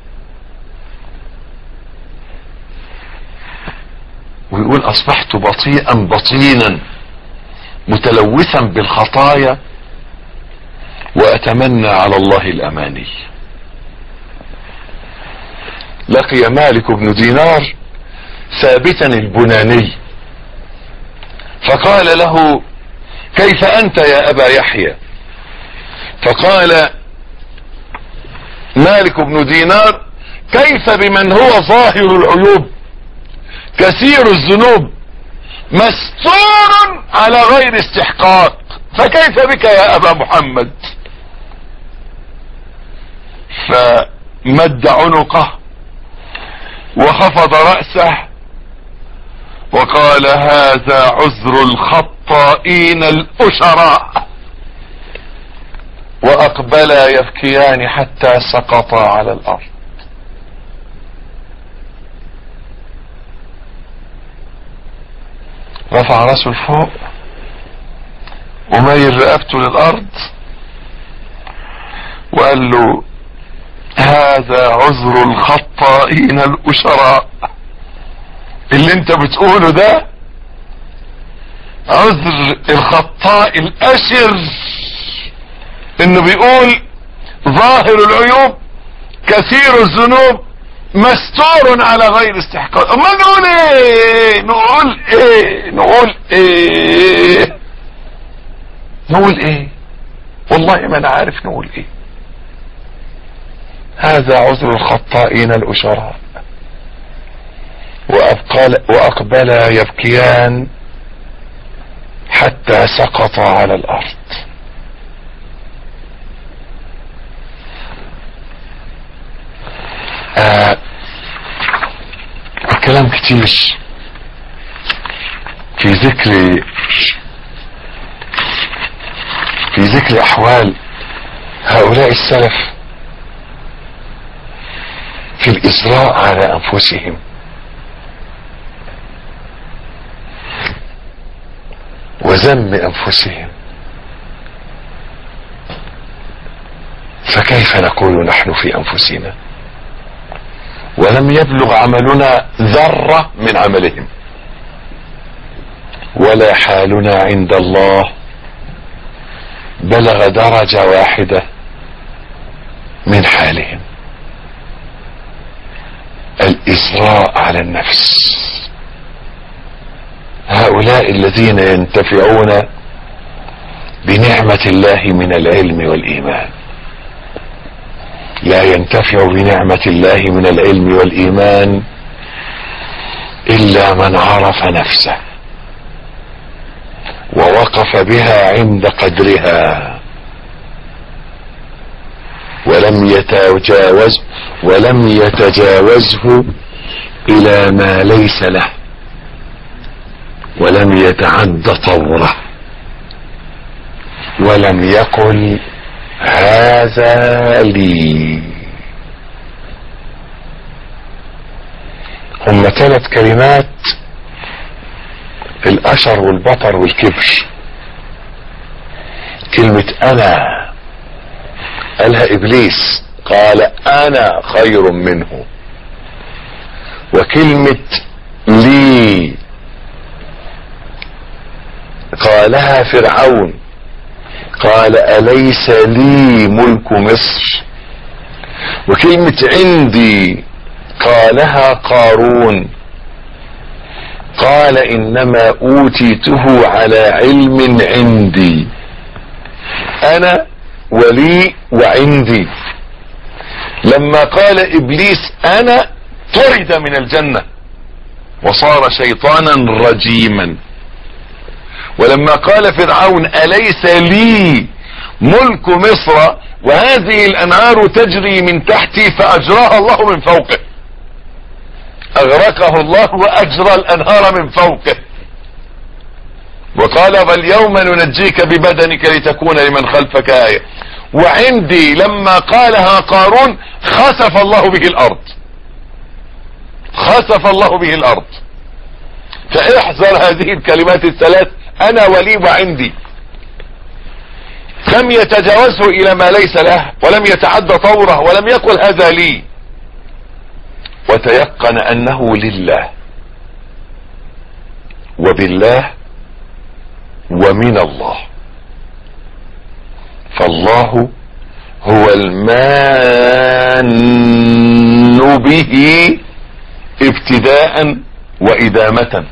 ويقول اصبحت بطيئا بطينا متلوثا بالخطايا واتمنى على الله الاماني. لقي مالك بن دينار ثابتا البناني فقال له كيف انت يا ابا يحيى؟ فقال مالك بن دينار كيف بمن هو ظاهر العيوب كثير الذنوب مستور على غير استحقاق، فكيف بك يا ابا محمد؟ فمد عنقه وخفض رأسه وقال هذا عذر الخطائين الأشراء، وأقبلا يبكيان حتى سقطا على الأرض. رفع رأسه لفوق وميل رقبته للأرض وقال له هذا عذر الخطائين الأشراء، اللي انت بتقوله ده عذر الخطاء الأشر، انه بيقول ظاهر العيوب كثير الذنوب مستور على غير استحقاق. اما نقول ايه؟ نقول ايه؟ نقول ايه؟ نقول ايه؟ والله ما انا عارف نقول ايه. هذا عذر الخطائين الأشراء وأقبلا يبكيان حتى سقطا على الأرض. الكلام كتير في ذكر أحوال هؤلاء السلف في الإصرار على أنفسهم وذم أنفسهم، فكيف نقول نحن في أنفسنا ولم يبلغ عملنا ذرة من عملهم، ولا حالنا عند الله بلغ درجة واحدة من حالهم. الإسراء على النفس. هؤلاء الذين ينتفعون بنعمة الله من العلم والإيمان لا ينتفع بنعمة الله من العلم والإيمان إلا من عرف نفسه ووقف بها عند قدرها ولم يتجاوزه إلى ما ليس له، ولم يتعد طوره، ولم يقل هذا لي. هم 3 كلمات: الأشر والبطر والكبر. كلمة أنا قالها إبليس، قال أنا خير منه. وكلمة لي قالها فرعون، قال أليس لي ملك مصر. وكلمة عندي قالها قارون، قال إنما أوتيته على علم عندي. أنا ولي وعندي. لما قال إبليس أنا طرد من الجنة وصار شيطانا رجيما. ولما قال فرعون أليس لي ملك مصر وهذه الأنهار تجري من تحتي فأجراها الله من فوقه، أغرقه الله وأجرى الأنهار من فوقه. وقال فاليوم ننجيك ببدنك لتكون لمن خلفك آية. وعندي لما قالها قارون خسف الله به الارض، خسف الله به الارض. فاحذر هذه الكلمات الثلاث، انا ولي وعندي. لم يتجاوزه الى ما ليس له، ولم يتعدى طوره، ولم يقل هذا لي، وتيقن انه لله وبالله ومن الله. فالله هو المان به ابتداء وإدامة.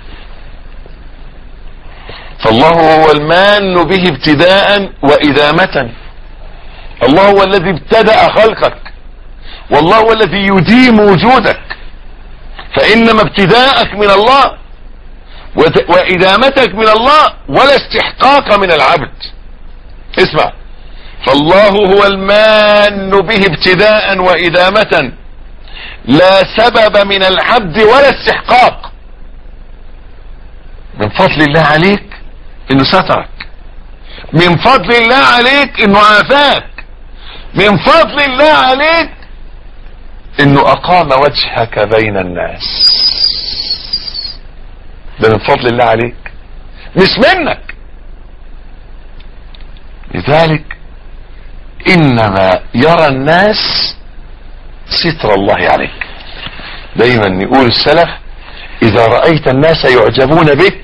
فالله هو المان به ابتداء وإدامة. الله هو الذي ابتدأ خلقك، والله هو الذي يديم وجودك. فإنما ابتداءك من الله وإدامتك من الله، ولا استحقاق من العبد. اسمع، فالله هو المان به ابتداء وإدامة، لا سبب من العبد ولا استحقاق. من فضل الله عليك انه سترك، من فضل الله عليك انه عافاك، من فضل الله عليك انه اقام وجهك بين الناس. ده من فضل الله عليك، مش منك. لذلك انما يرى الناس ستر الله عليك. دايما يقول السلف: اذا رأيت الناس يعجبون بك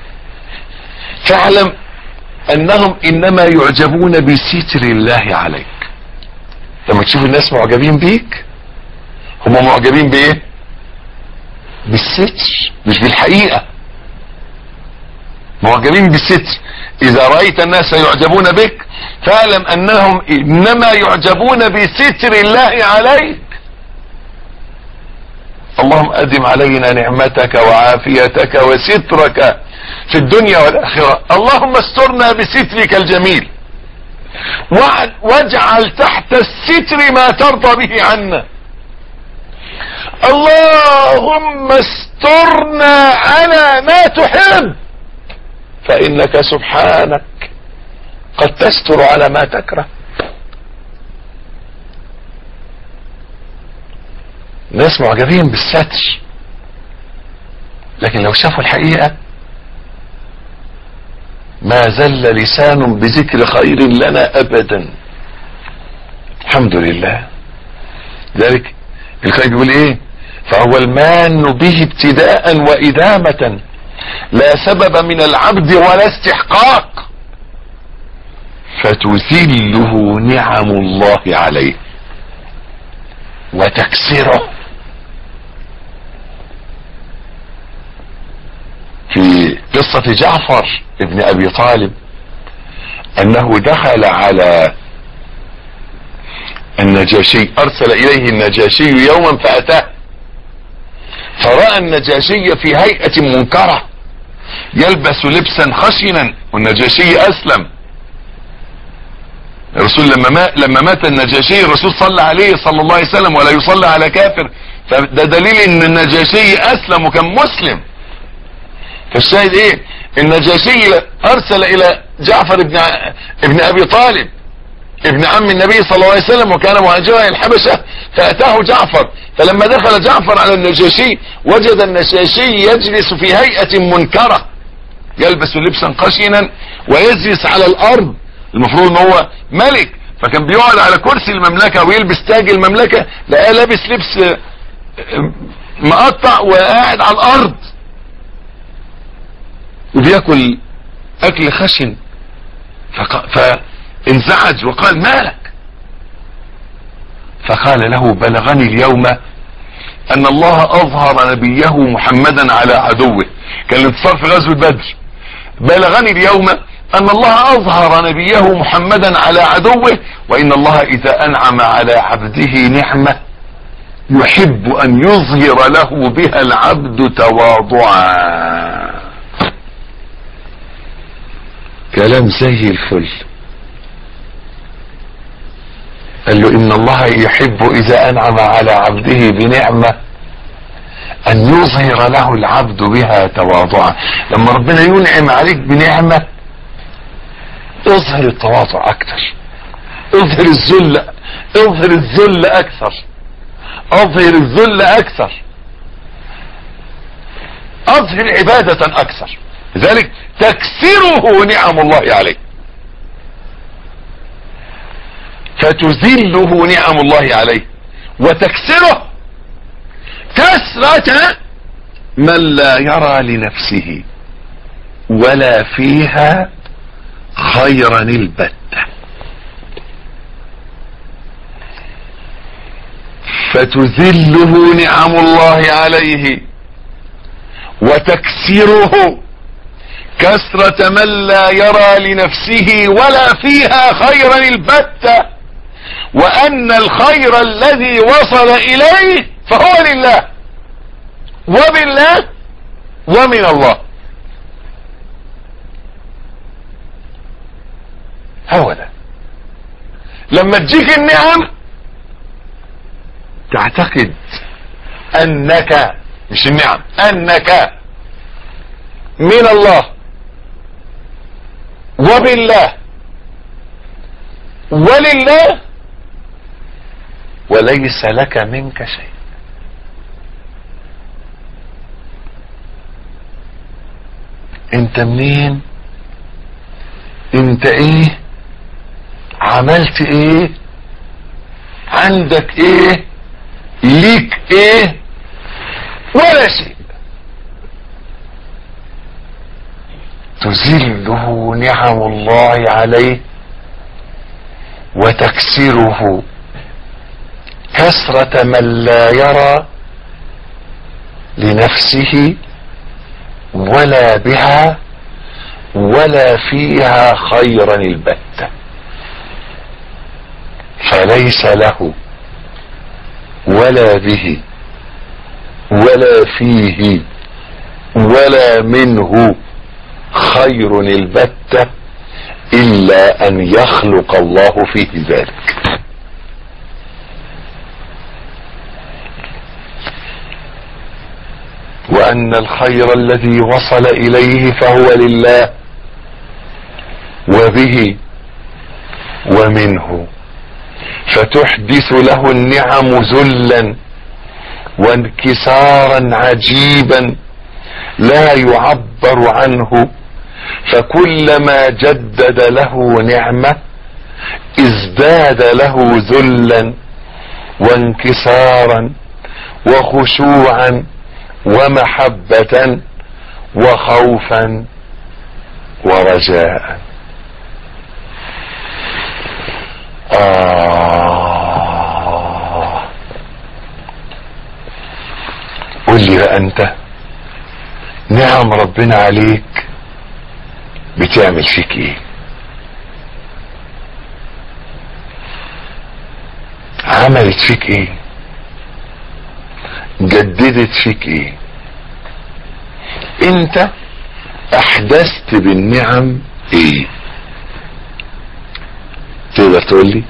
فاعلم انهم انما يعجبون بستر الله عليك. لما تشوف الناس معجبين بيك، هم معجبين بايه؟ بالستر، مش بالحقيقة. معجبين بالستر. اذا رأيت الناس يعجبون بك فاعلم انهم انما يعجبون بستر الله عليك. اللهم ادم علينا نعمتك وعافيتك وسترك في الدنيا والاخرة. اللهم استرنا بسترك الجميل، واجعل تحت الستر ما ترضى به عنا. اللهم استرنا على ما تحب، فانك سبحانك قد تستر على ما تكره. ناس معجبين بالستر، لكن لو شافوا الحقيقة ما زل لسان بذكر خير لنا ابدا. الحمد لله. ذلك القائد بيقول ايه؟ فهو المان به ابتداء وإدامة، لا سبب من العبد ولا استحقاق، فتذله نعم الله عليه وتكسره. في قصة جعفر ابن ابي طالب انه دخل على النجاشي، ارسل اليه النجاشي يوما فاتاه، فرأى النجاشي في هيئة منكرة يلبس لبسا خشنا، والنجاشي اسلم. الرسول لما مات النجاشي الرسول صلى عليه صلى الله عليه وسلم، ولا يصلى على كافر، فده دليل ان النجاشي اسلم وكان مسلم. فالشاهد ايه؟ النجاشي ارسل الى جعفر ابن ابي طالب ابن عم النبي صلى الله عليه وسلم، وكان مهاجرا الى الحبشة، فاتاه جعفر. فلما دخل جعفر على النجاشي وجد النجاشي يجلس في هيئة منكرة، يلبس لبسا خشنا ويجلس على الارض. المفروض ان هو ملك، فكان بيقعد على كرسي المملكة ويلبس تاج المملكة، لقاه لابس لبس مقطع وقاعد على الارض وبياكل اكل خشن. فانزعج وقال: مالك؟ فقال له: بلغني اليوم ان الله اظهر نبيه محمدا على عدوه. كان الانتصار في غزوة بدر. بلغني اليوم ان الله اظهر نبيه محمدا على عدوه، وان الله اذا انعم على عبده نعمة يحب ان يظهر له بها العبد تواضعا. كلام زي الفل. قال له: ان الله يحب اذا انعم على عبده بنعمة ان يظهر له العبد بها تواضعا. لما ربنا ينعم عليك بنعمة اظهر التواضع اكتر. اظهر الذل، اظهر الذل اكثر، اظهر الذل اكثر، اظهر عبادة اكثر. لذلك تكسره نعم الله عليه، فتذله نعم الله عليه وتكسره كسرة من لا يرى لنفسه ولا فيها خيرا البتة. فتذله نعم الله عليه وتكسره كسرة من لا يرى لنفسه ولا فيها خيرا البتة، وأن الخير الذي وصل إليه فهو لله وبالله ومن الله. هو ده. لما تجيك النعم تعتقد أنك، مش النعم، أنك من الله وبالله ولله وليس لك منك شيء. انت منين؟ انت ايه؟ عملت ايه؟ عندك ايه؟ ليك ايه؟ ولا شيء. تذله نعم الله عليه وتكسره كسرة من لا يرى لنفسه ولا بها ولا فيها خيرا البتة، فليس له ولا به ولا فيه ولا منه خير البتة إلا أن يخلق الله فيه ذلك. وأن الخير الذي وصل إليه فهو لله وبه ومنه، فتحدث له النعم ذلا وانكسارا عجيبا لا يعبر عنه، فكلما جدد له نعمة ازداد له ذلا وانكسارا وخشوعا ومحبة وخوفا ورجاء. قل لي بقى انت، نعم ربنا عليك بتعمل فيك ايه؟ عملت فيك ايه؟ جددت فيك ايه؟ انت احدثت بالنعم ايه؟ تقدر تقول لي؟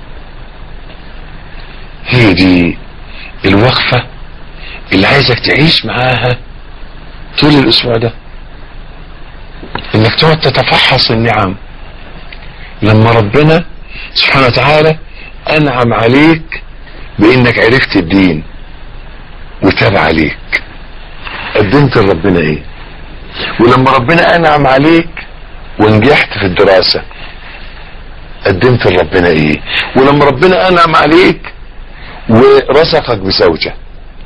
هي دي الوقفة اللي عايزك تعيش معاها طول الاسبوع ده، انك تقعد تتفحص النعم. لما ربنا سبحانه وتعالى انعم عليك بانك عرفت الدين وتاب عليك، قدمت لربنا ايه؟ ولما ربنا انعم عليك ونجحت في الدراسة، قدمت لربنا ايه؟ ولما ربنا انعم عليك ورزقك بزوجة،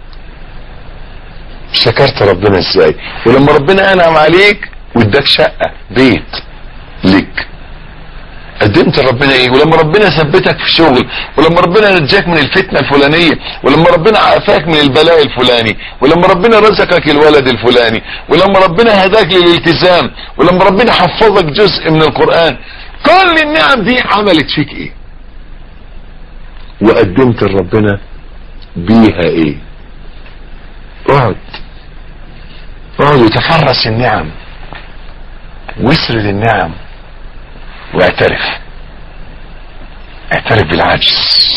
شكرت ربنا ازاي؟ ولما ربنا انعم عليك واداك شقة بيت لك، قدمت لربنا ايه؟ ولما ربنا ثبتك في شغل، ولما ربنا نجاك من الفتنة الفلانية، ولما ربنا عافاك من البلاء الفلاني، ولما ربنا رزقك الولد الفلاني، ولما ربنا هداك للالتزام، ولما ربنا حفظك جزء من القرآن، كل النعم دي عملت فيك ايه؟ وقدمت لربنا بيها ايه؟ اقعد وتفرس النعم واسرد النعم واعترف بالعجز.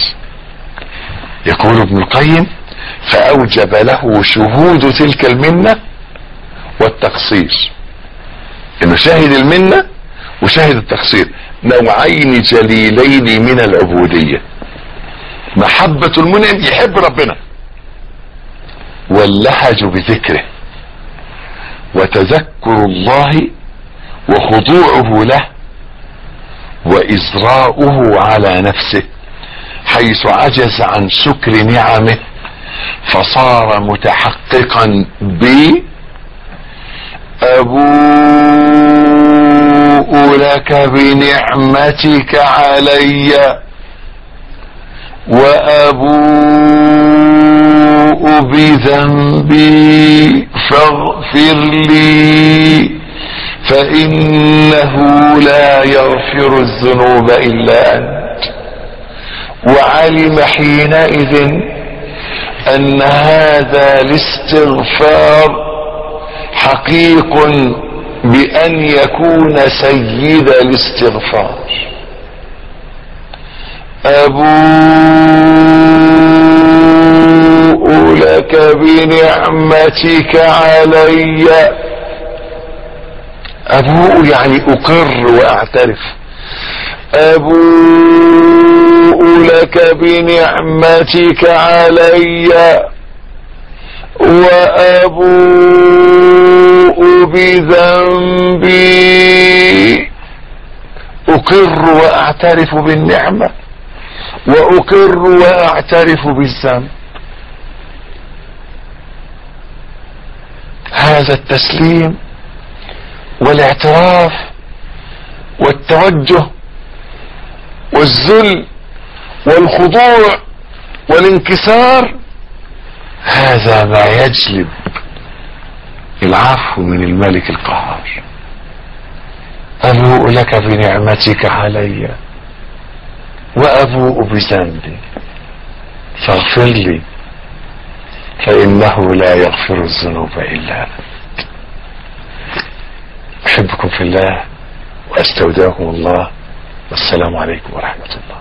يقول ابن القيم: فأوجب له شهود تلك المنة والتقصير، انه شاهد المنة وشاهد التقصير. نوعين جليلين من العبودية: محبة المنعم، يحب ربنا، واللهج بذكره، وتذكر الله وخضوعه له وإزراؤه على نفسه حيث عجز عن شكر نعمه فصار متحققا أبوء لك بنعمتك علي وأبوء بذنبي فاغفر لي فإنه لا يغفر الذنوب إلا أنت. وعلم حينئذ أن هذا الاستغفار حقيق بأن يكون سيد الاستغفار. أبوء لك بنعمتك علي، أبوء يعني أقر وأعترف، أبوء لك بنعمتك علي وأبوء بذنبي. أقر وأعترف بالنعمة وأقر وأعترف بالذنب. هذا التسليم والاعتراف والتوجه والذل والخضوع والانكسار، هذا ما يجلب العفو من الملك القهار. أبوء لك بنعمتك علي وأبوء بذنبي فاغفر لي فإنه لا يغفر الذنوب إلا أنت. أحبكم في الله وأستودعكم الله، والسلام عليكم ورحمة الله.